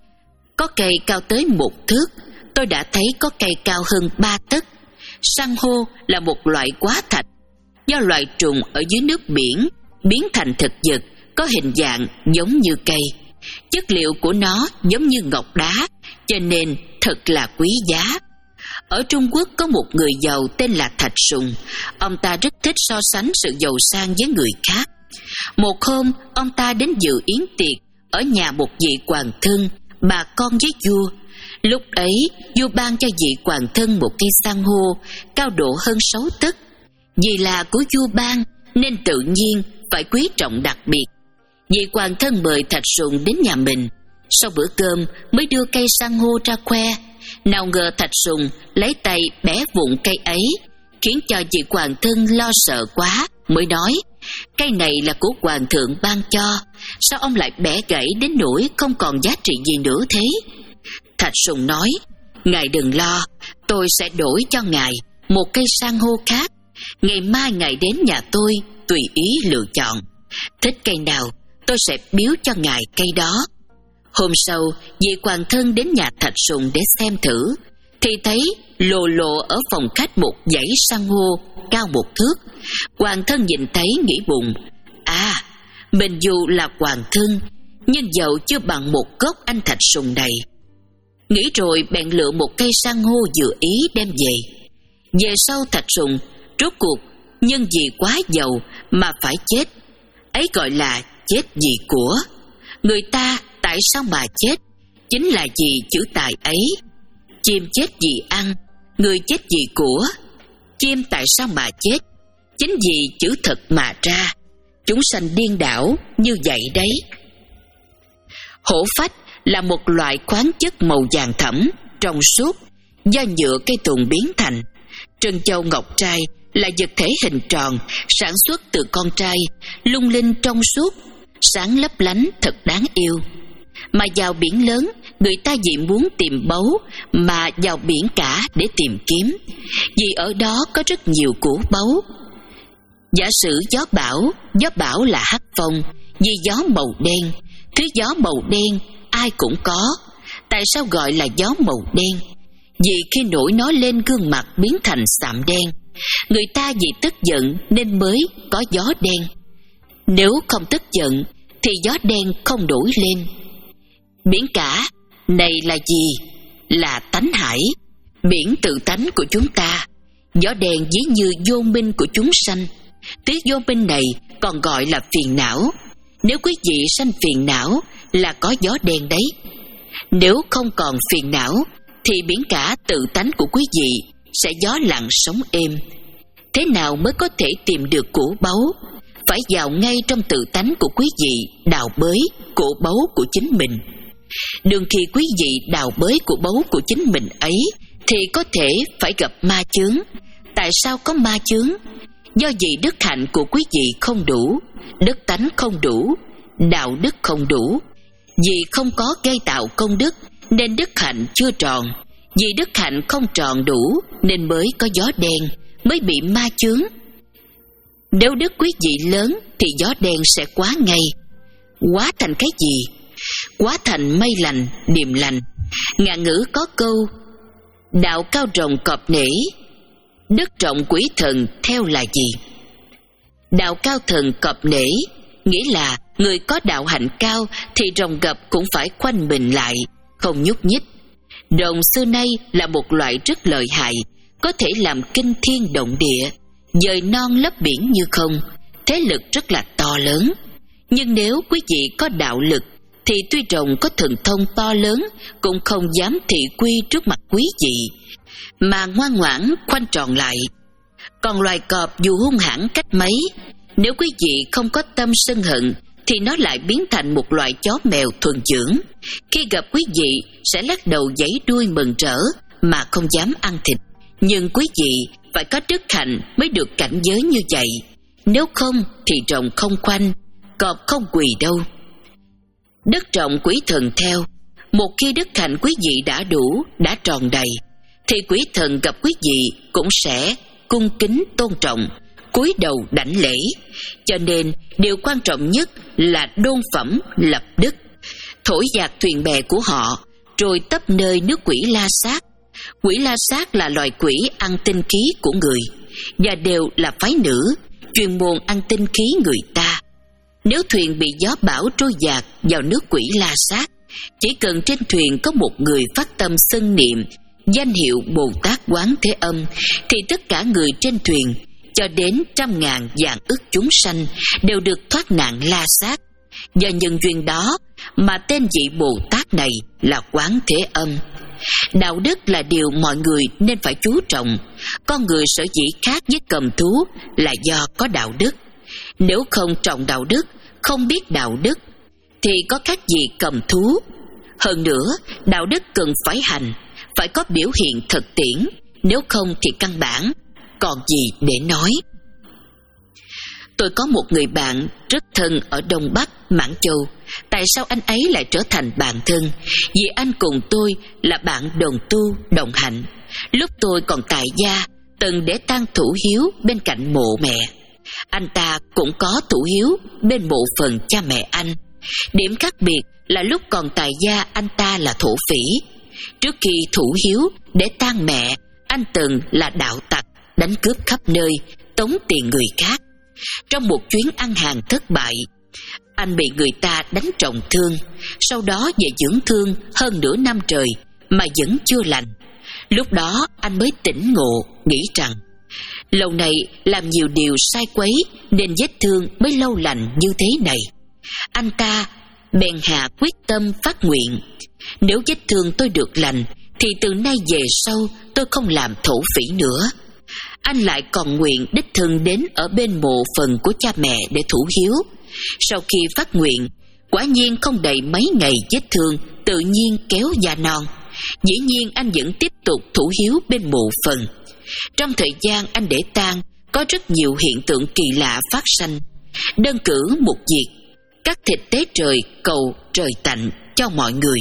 Có cây cao tới một thước, tôi đã thấy có cây cao hơn ba tấc. San hô là một loại hóa thạch, do loài trùng ở dưới nước biển biến thành thực vật có hình dạng giống như cây. Chất liệu của nó giống như ngọc đá, cho nên thật là quý giá. Ở Trung Quốc có một người giàu tên là Thạch Sùng. Ông ta rất thích so sánh sự giàu sang với người khác. Một hôm, ông ta đến dự yến tiệc ở nhà một vị hoàng thân, bà con với vua. Lúc ấy, vua ban cho vị hoàng thân một cây san hô cao độ hơn sáu tấc. Vì là của vua ban nên tự nhiên phải quý trọng đặc biệt. Vị hoàng thân mời Thạch Sùng đến nhà mình. Sau bữa cơm mới đưa cây san hô ra khoe. Nào ngờ Thạch Sùng lấy tay bẻ vụn cây ấy, khiến cho vị hoàng thân lo sợ quá, mới nói: cây này là của hoàng thượng ban cho, sao ông lại bẻ gãy đến nỗi không còn giá trị gì nữa thế? Thạch Sùng nói: ngài đừng lo, tôi sẽ đổi cho ngài một cây san hô khác. Ngày mai ngài đến nhà tôi tùy ý lựa chọn, thích cây nào tôi sẽ biếu cho ngài cây đó. Hôm sau, vị hoàng thân đến nhà Thạch Sùng để xem thử, thì thấy lồ lộ ở phòng khách một dãy san hô cao một thước. Hoàng thân nhìn thấy nghĩ bụng: à, mình dù là hoàng thân, nhưng giàu chưa bằng một gốc anh Thạch Sùng này. Nghĩ rồi bèn lựa một cây san hô vừa ý đem về. Về sau Thạch Sùng rốt cuộc nhân vì quá giàu mà phải chết, ấy gọi là chết vì của. Người ta tại sao mà chết? Chính là vì chữ tài ấy. Chim chết vì ăn, người chết vì của. Chim tại sao mà chết? Chính vì chữ thật mà ra. Chúng sanh điên đảo như vậy đấy. Hổ phách là một loại khoáng chất màu vàng thẫm, trong suốt, do nhựa cây tùng biến thành. Trân châu ngọc trai là vật thể hình tròn, sản xuất từ con trai, lung linh trong suốt, sáng lấp lánh thật đáng yêu. Mà vào biển lớn, người ta vì muốn tìm báu mà vào biển cả để tìm kiếm, vì ở đó có rất nhiều của báu. Giả sử gió bão, gió bão là hắc phong, vì gió màu đen. Thứ gió màu đen ai cũng có. Tại sao gọi là gió màu đen? Vì khi nổi nó lên gương mặt biến thành sạm đen. Người ta vì tức giận nên mới có gió đen. Nếu không tức giận thì gió đen không nổi lên. Biển cả này là gì? Là tánh hải, biển tự tánh của chúng ta. Gió đen ví như vô minh của chúng sanh. Tiếng vô minh này còn gọi là phiền não. Nếu quý vị sanh phiền não là có gió đen đấy. Nếu không còn phiền não thì biển cả tự tánh của quý vị sẽ gió lặng sóng êm. Thế nào mới có thể tìm được của báu? Phải vào ngay trong tự tánh của quý vị đào bới của báu của chính mình. Đừng khi quý vị đào bới của báu của chính mình ấy thì có thể phải gặp ma chướng. Tại sao có ma chướng? Do vì đức hạnh của quý vị không đủ, đức tánh không đủ, đạo đức không đủ. Vì không có gây tạo công đức nên đức hạnh chưa tròn. Vì đức hạnh không tròn đủ nên mới có gió đen, mới bị ma chướng. Nếu đức quý vị lớn thì gió đen sẽ quá ngay. Quá thành cái gì? Quá thành mây lành, điềm lành. Ngạn ngữ có câu: đạo cao rồng cọp nể, đức trọng quỷ thần theo là gì? Đạo cao thần cọp nể nghĩa là người có đạo hạnh cao thì rồng gập cũng phải khoanh mình lại, không nhúc nhích. Rồng xưa nay là một loại rất lợi hại, có thể làm kinh thiên động địa, dời non lấp biển như không, thế lực rất là to lớn. Nhưng nếu quý vị có đạo lực thì tuy rồng có thần thông to lớn cũng không dám thị quy trước mặt quý vị, mà ngoan ngoãn khoanh tròn lại. Còn loài cọp dù hung hãn cách mấy, nếu quý vị không có tâm sân hận thì nó lại biến thành một loại chó mèo thuần dưỡng. Khi gặp quý vị sẽ lắc đầu giãy đuôi mừng rỡ mà không dám ăn thịt. Nhưng quý vị phải có đức hạnh mới được cảnh giới như vậy. Nếu không thì rồng không khoanh, cọp không quỳ đâu. Đức trọng quỷ thần theo. Một khi đức hạnh quý vị đã đủ, đã tròn đầy, thì quỷ thần gặp quý vị cũng sẽ cung kính tôn trọng, cúi đầu đảnh lễ. Cho nên điều quan trọng nhất là đôn phẩm lập đức, thổi giạt thuyền bè của họ, rồi tấp nơi nước quỷ la sát. Quỷ la sát là loài quỷ ăn tinh khí của người, và đều là phái nữ, chuyên môn ăn tinh khí người ta. Nếu thuyền bị gió bão trôi dạt vào nước quỷ la sát, chỉ cần trên thuyền có một người phát tâm xưng niệm danh hiệu Bồ Tát Quán Thế Âm, thì tất cả người trên thuyền cho đến trăm ngàn vạn ức chúng sanh đều được thoát nạn la sát. Do nhân duyên đó mà tên vị Bồ Tát này là Quán Thế Âm. Đạo đức là điều mọi người nên phải chú trọng. Con người sở dĩ khác với cầm thú là do có đạo đức. Nếu không trọng đạo đức, không biết đạo đức, thì có khác gì cầm thú. Hơn nữa, đạo đức cần phải hành, phải có biểu hiện thực tiễn, nếu không thì căn bản còn gì để nói. Tôi có một người bạn rất thân ở Đông Bắc, Mãn Châu. Tại sao anh ấy lại trở thành bạn thân? Vì anh cùng tôi là bạn đồng tu, đồng hạnh. Lúc tôi còn tại gia, từng để tang thủ hiếu bên cạnh mộ mẹ. Anh ta cũng có thủ hiếu bên mộ phần cha mẹ anh. Điểm khác biệt là lúc còn tại gia anh ta là thổ phỉ. Trước khi thủ hiếu để tang mẹ, anh từng là đạo tặc, đánh cướp khắp nơi, tống tiền người khác. Trong một chuyến ăn hàng thất bại, anh bị người ta đánh trọng thương, sau đó về dưỡng thương hơn nửa năm trời mà vẫn chưa lành. Lúc đó anh mới tỉnh ngộ, nghĩ rằng lâu nay làm nhiều điều sai quấy nên vết thương mới lâu lành như thế này. Anh ta bèn hạ quyết tâm phát nguyện: nếu vết thương tôi được lành thì từ nay về sau tôi không làm thổ phỉ nữa. Anh lại còn nguyện đích thân đến ở bên mộ phần của cha mẹ để thủ hiếu. Sau khi phát nguyện, quả nhiên không đầy mấy ngày vết thương tự nhiên kéo da non. Dĩ nhiên anh vẫn tiếp tục thủ hiếu bên mộ phần. Trong thời gian anh để tang, có rất nhiều hiện tượng kỳ lạ phát sanh. Đơn cử một việc, cắt thịt tế trời cầu trời tạnh cho mọi người.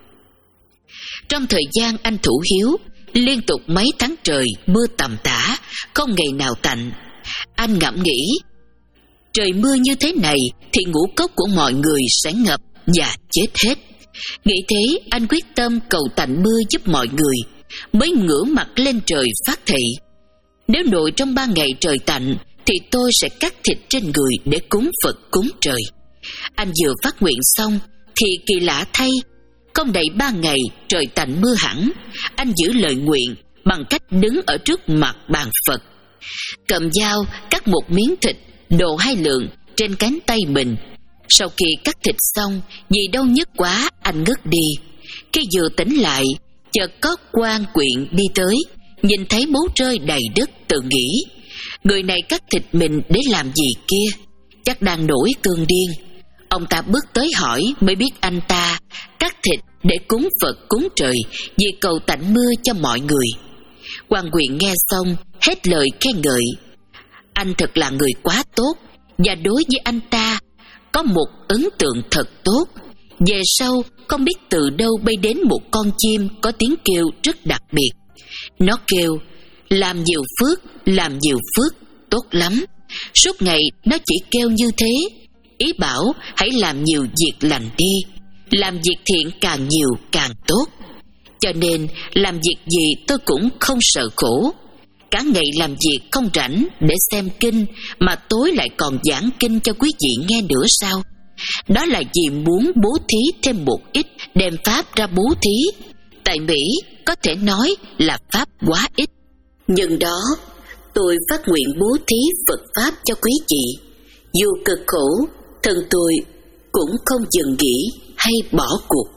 Trong thời gian anh thủ hiếu, liên tục mấy tháng trời mưa tầm tã, không ngày nào tạnh. Anh ngẫm nghĩ, trời mưa như thế này thì ngũ cốc của mọi người sẽ ngập và chết hết. Nghĩ thế, anh quyết tâm cầu tạnh mưa giúp mọi người, mới ngửa mặt lên trời phát thị: nếu nội trong ba ngày trời tạnh thì tôi sẽ cắt thịt trên người để cúng Phật cúng trời. Anh vừa phát nguyện xong thì kỳ lạ thay, không đầy ba ngày trời tạnh mưa hẳn. Anh giữ lời nguyện bằng cách đứng ở trước mặt bàn Phật, cầm dao cắt một miếng thịt độ hai lượng trên cánh tay mình. Sau khi cắt thịt xong, vì đau nhức quá, anh ngất đi. Khi vừa tỉnh lại, chợt có quan quyện đi tới, nhìn thấy bố rơi đầy đất tự nghĩ, người này cắt thịt mình để làm gì kia, chắc đang nổi cơn điên. Ông ta bước tới hỏi mới biết anh ta cắt thịt để cúng Phật cúng trời, vì cầu tạnh mưa cho mọi người. Quan huyện nghe xong hết lời khen ngợi. Anh thật là người quá tốt, và đối với anh ta có một ấn tượng thật tốt. Về sau không biết từ đâu bay đến một con chim có tiếng kêu rất đặc biệt. Nó kêu làm nhiều phước, làm nhiều phước, tốt lắm. Suốt ngày nó chỉ kêu như thế, ý bảo hãy làm nhiều việc lành đi, làm việc thiện càng nhiều càng tốt. Cho nên làm việc gì tôi cũng không sợ khổ. Cả ngày làm việc không rảnh để xem kinh, mà tối lại còn giảng kinh cho quý vị nghe nữa sao? Đó là vì muốn bố thí thêm một ít, đem pháp ra bố thí. Tại Mỹ có thể nói là pháp quá ít, nhưng đó tôi phát nguyện bố thí Phật pháp cho quý vị. Dù cực khổ, thân tôi cũng không dừng nghỉ hay bỏ cuộc.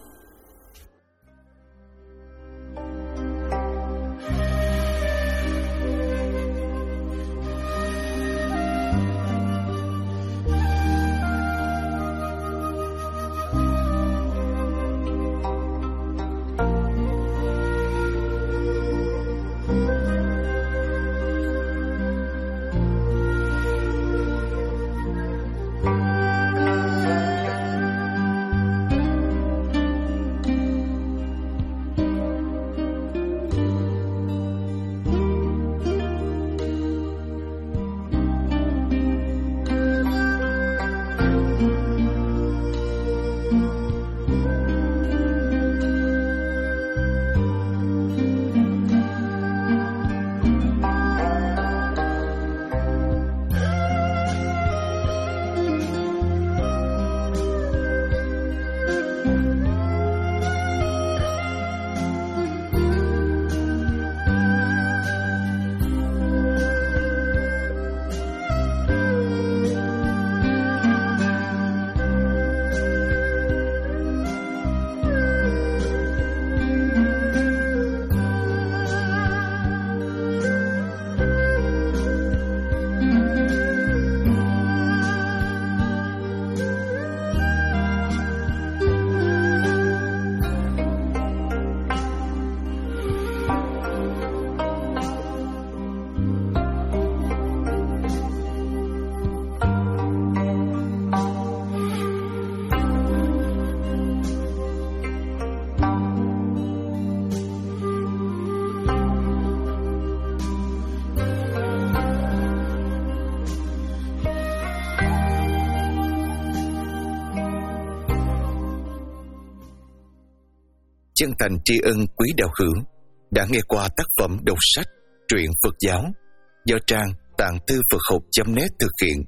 Chân thành tri ân quý đạo hữu đã nghe qua tác phẩm đọc sách truyện Phật giáo do trang tạng thư Phật học chấm net thực hiện.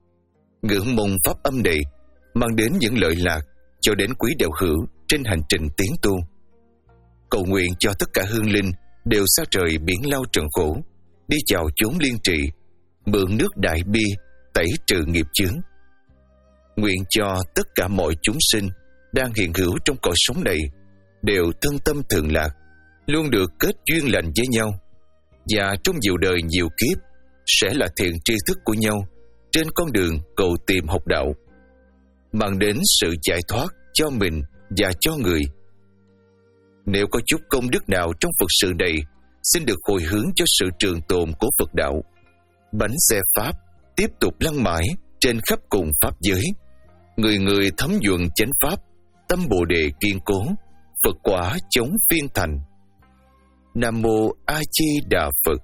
Ngưỡng mong pháp âm này mang đến những lợi lạc cho đến quý đạo hữu trên hành trình tiến tu. Cầu nguyện cho tất cả hương linh đều xa trời biển lao trần khổ, đi chào chốn liên trị, mượn nước đại bi tẩy trừ nghiệp chướng. Nguyện cho tất cả mọi chúng sinh đang hiện hữu trong cõi sống này đều thân tâm thường lạc, luôn được kết duyên lành với nhau, và trong nhiều đời nhiều kiếp sẽ là thiện tri thức của nhau trên con đường cầu tìm học đạo, mang đến sự giải thoát cho mình và cho người. Nếu có chút công đức nào trong Phật sự này, xin được hồi hướng cho sự trường tồn của Phật đạo. Bánh xe Pháp tiếp tục lăn mãi trên khắp cùng Pháp giới, người người thấm nhuần chánh Pháp, tâm Bồ Đề kiên cố, Phật quả chống phiên thành. Nam Mô A Di Đà Phật.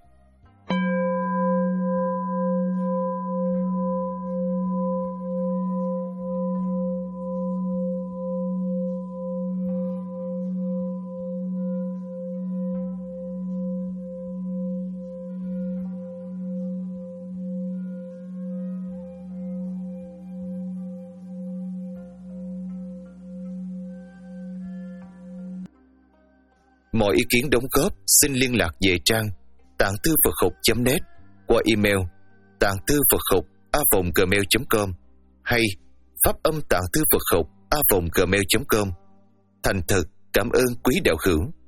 Mọi ý kiến đóng góp xin liên lạc về trang tạng thư Phật học chấm net qua email tạng thư Phật học a vòng gmail chấm com hay pháp âm tạng thư Phật học a vòng gmail chấm com. Thành thật cảm ơn quý đạo hữu.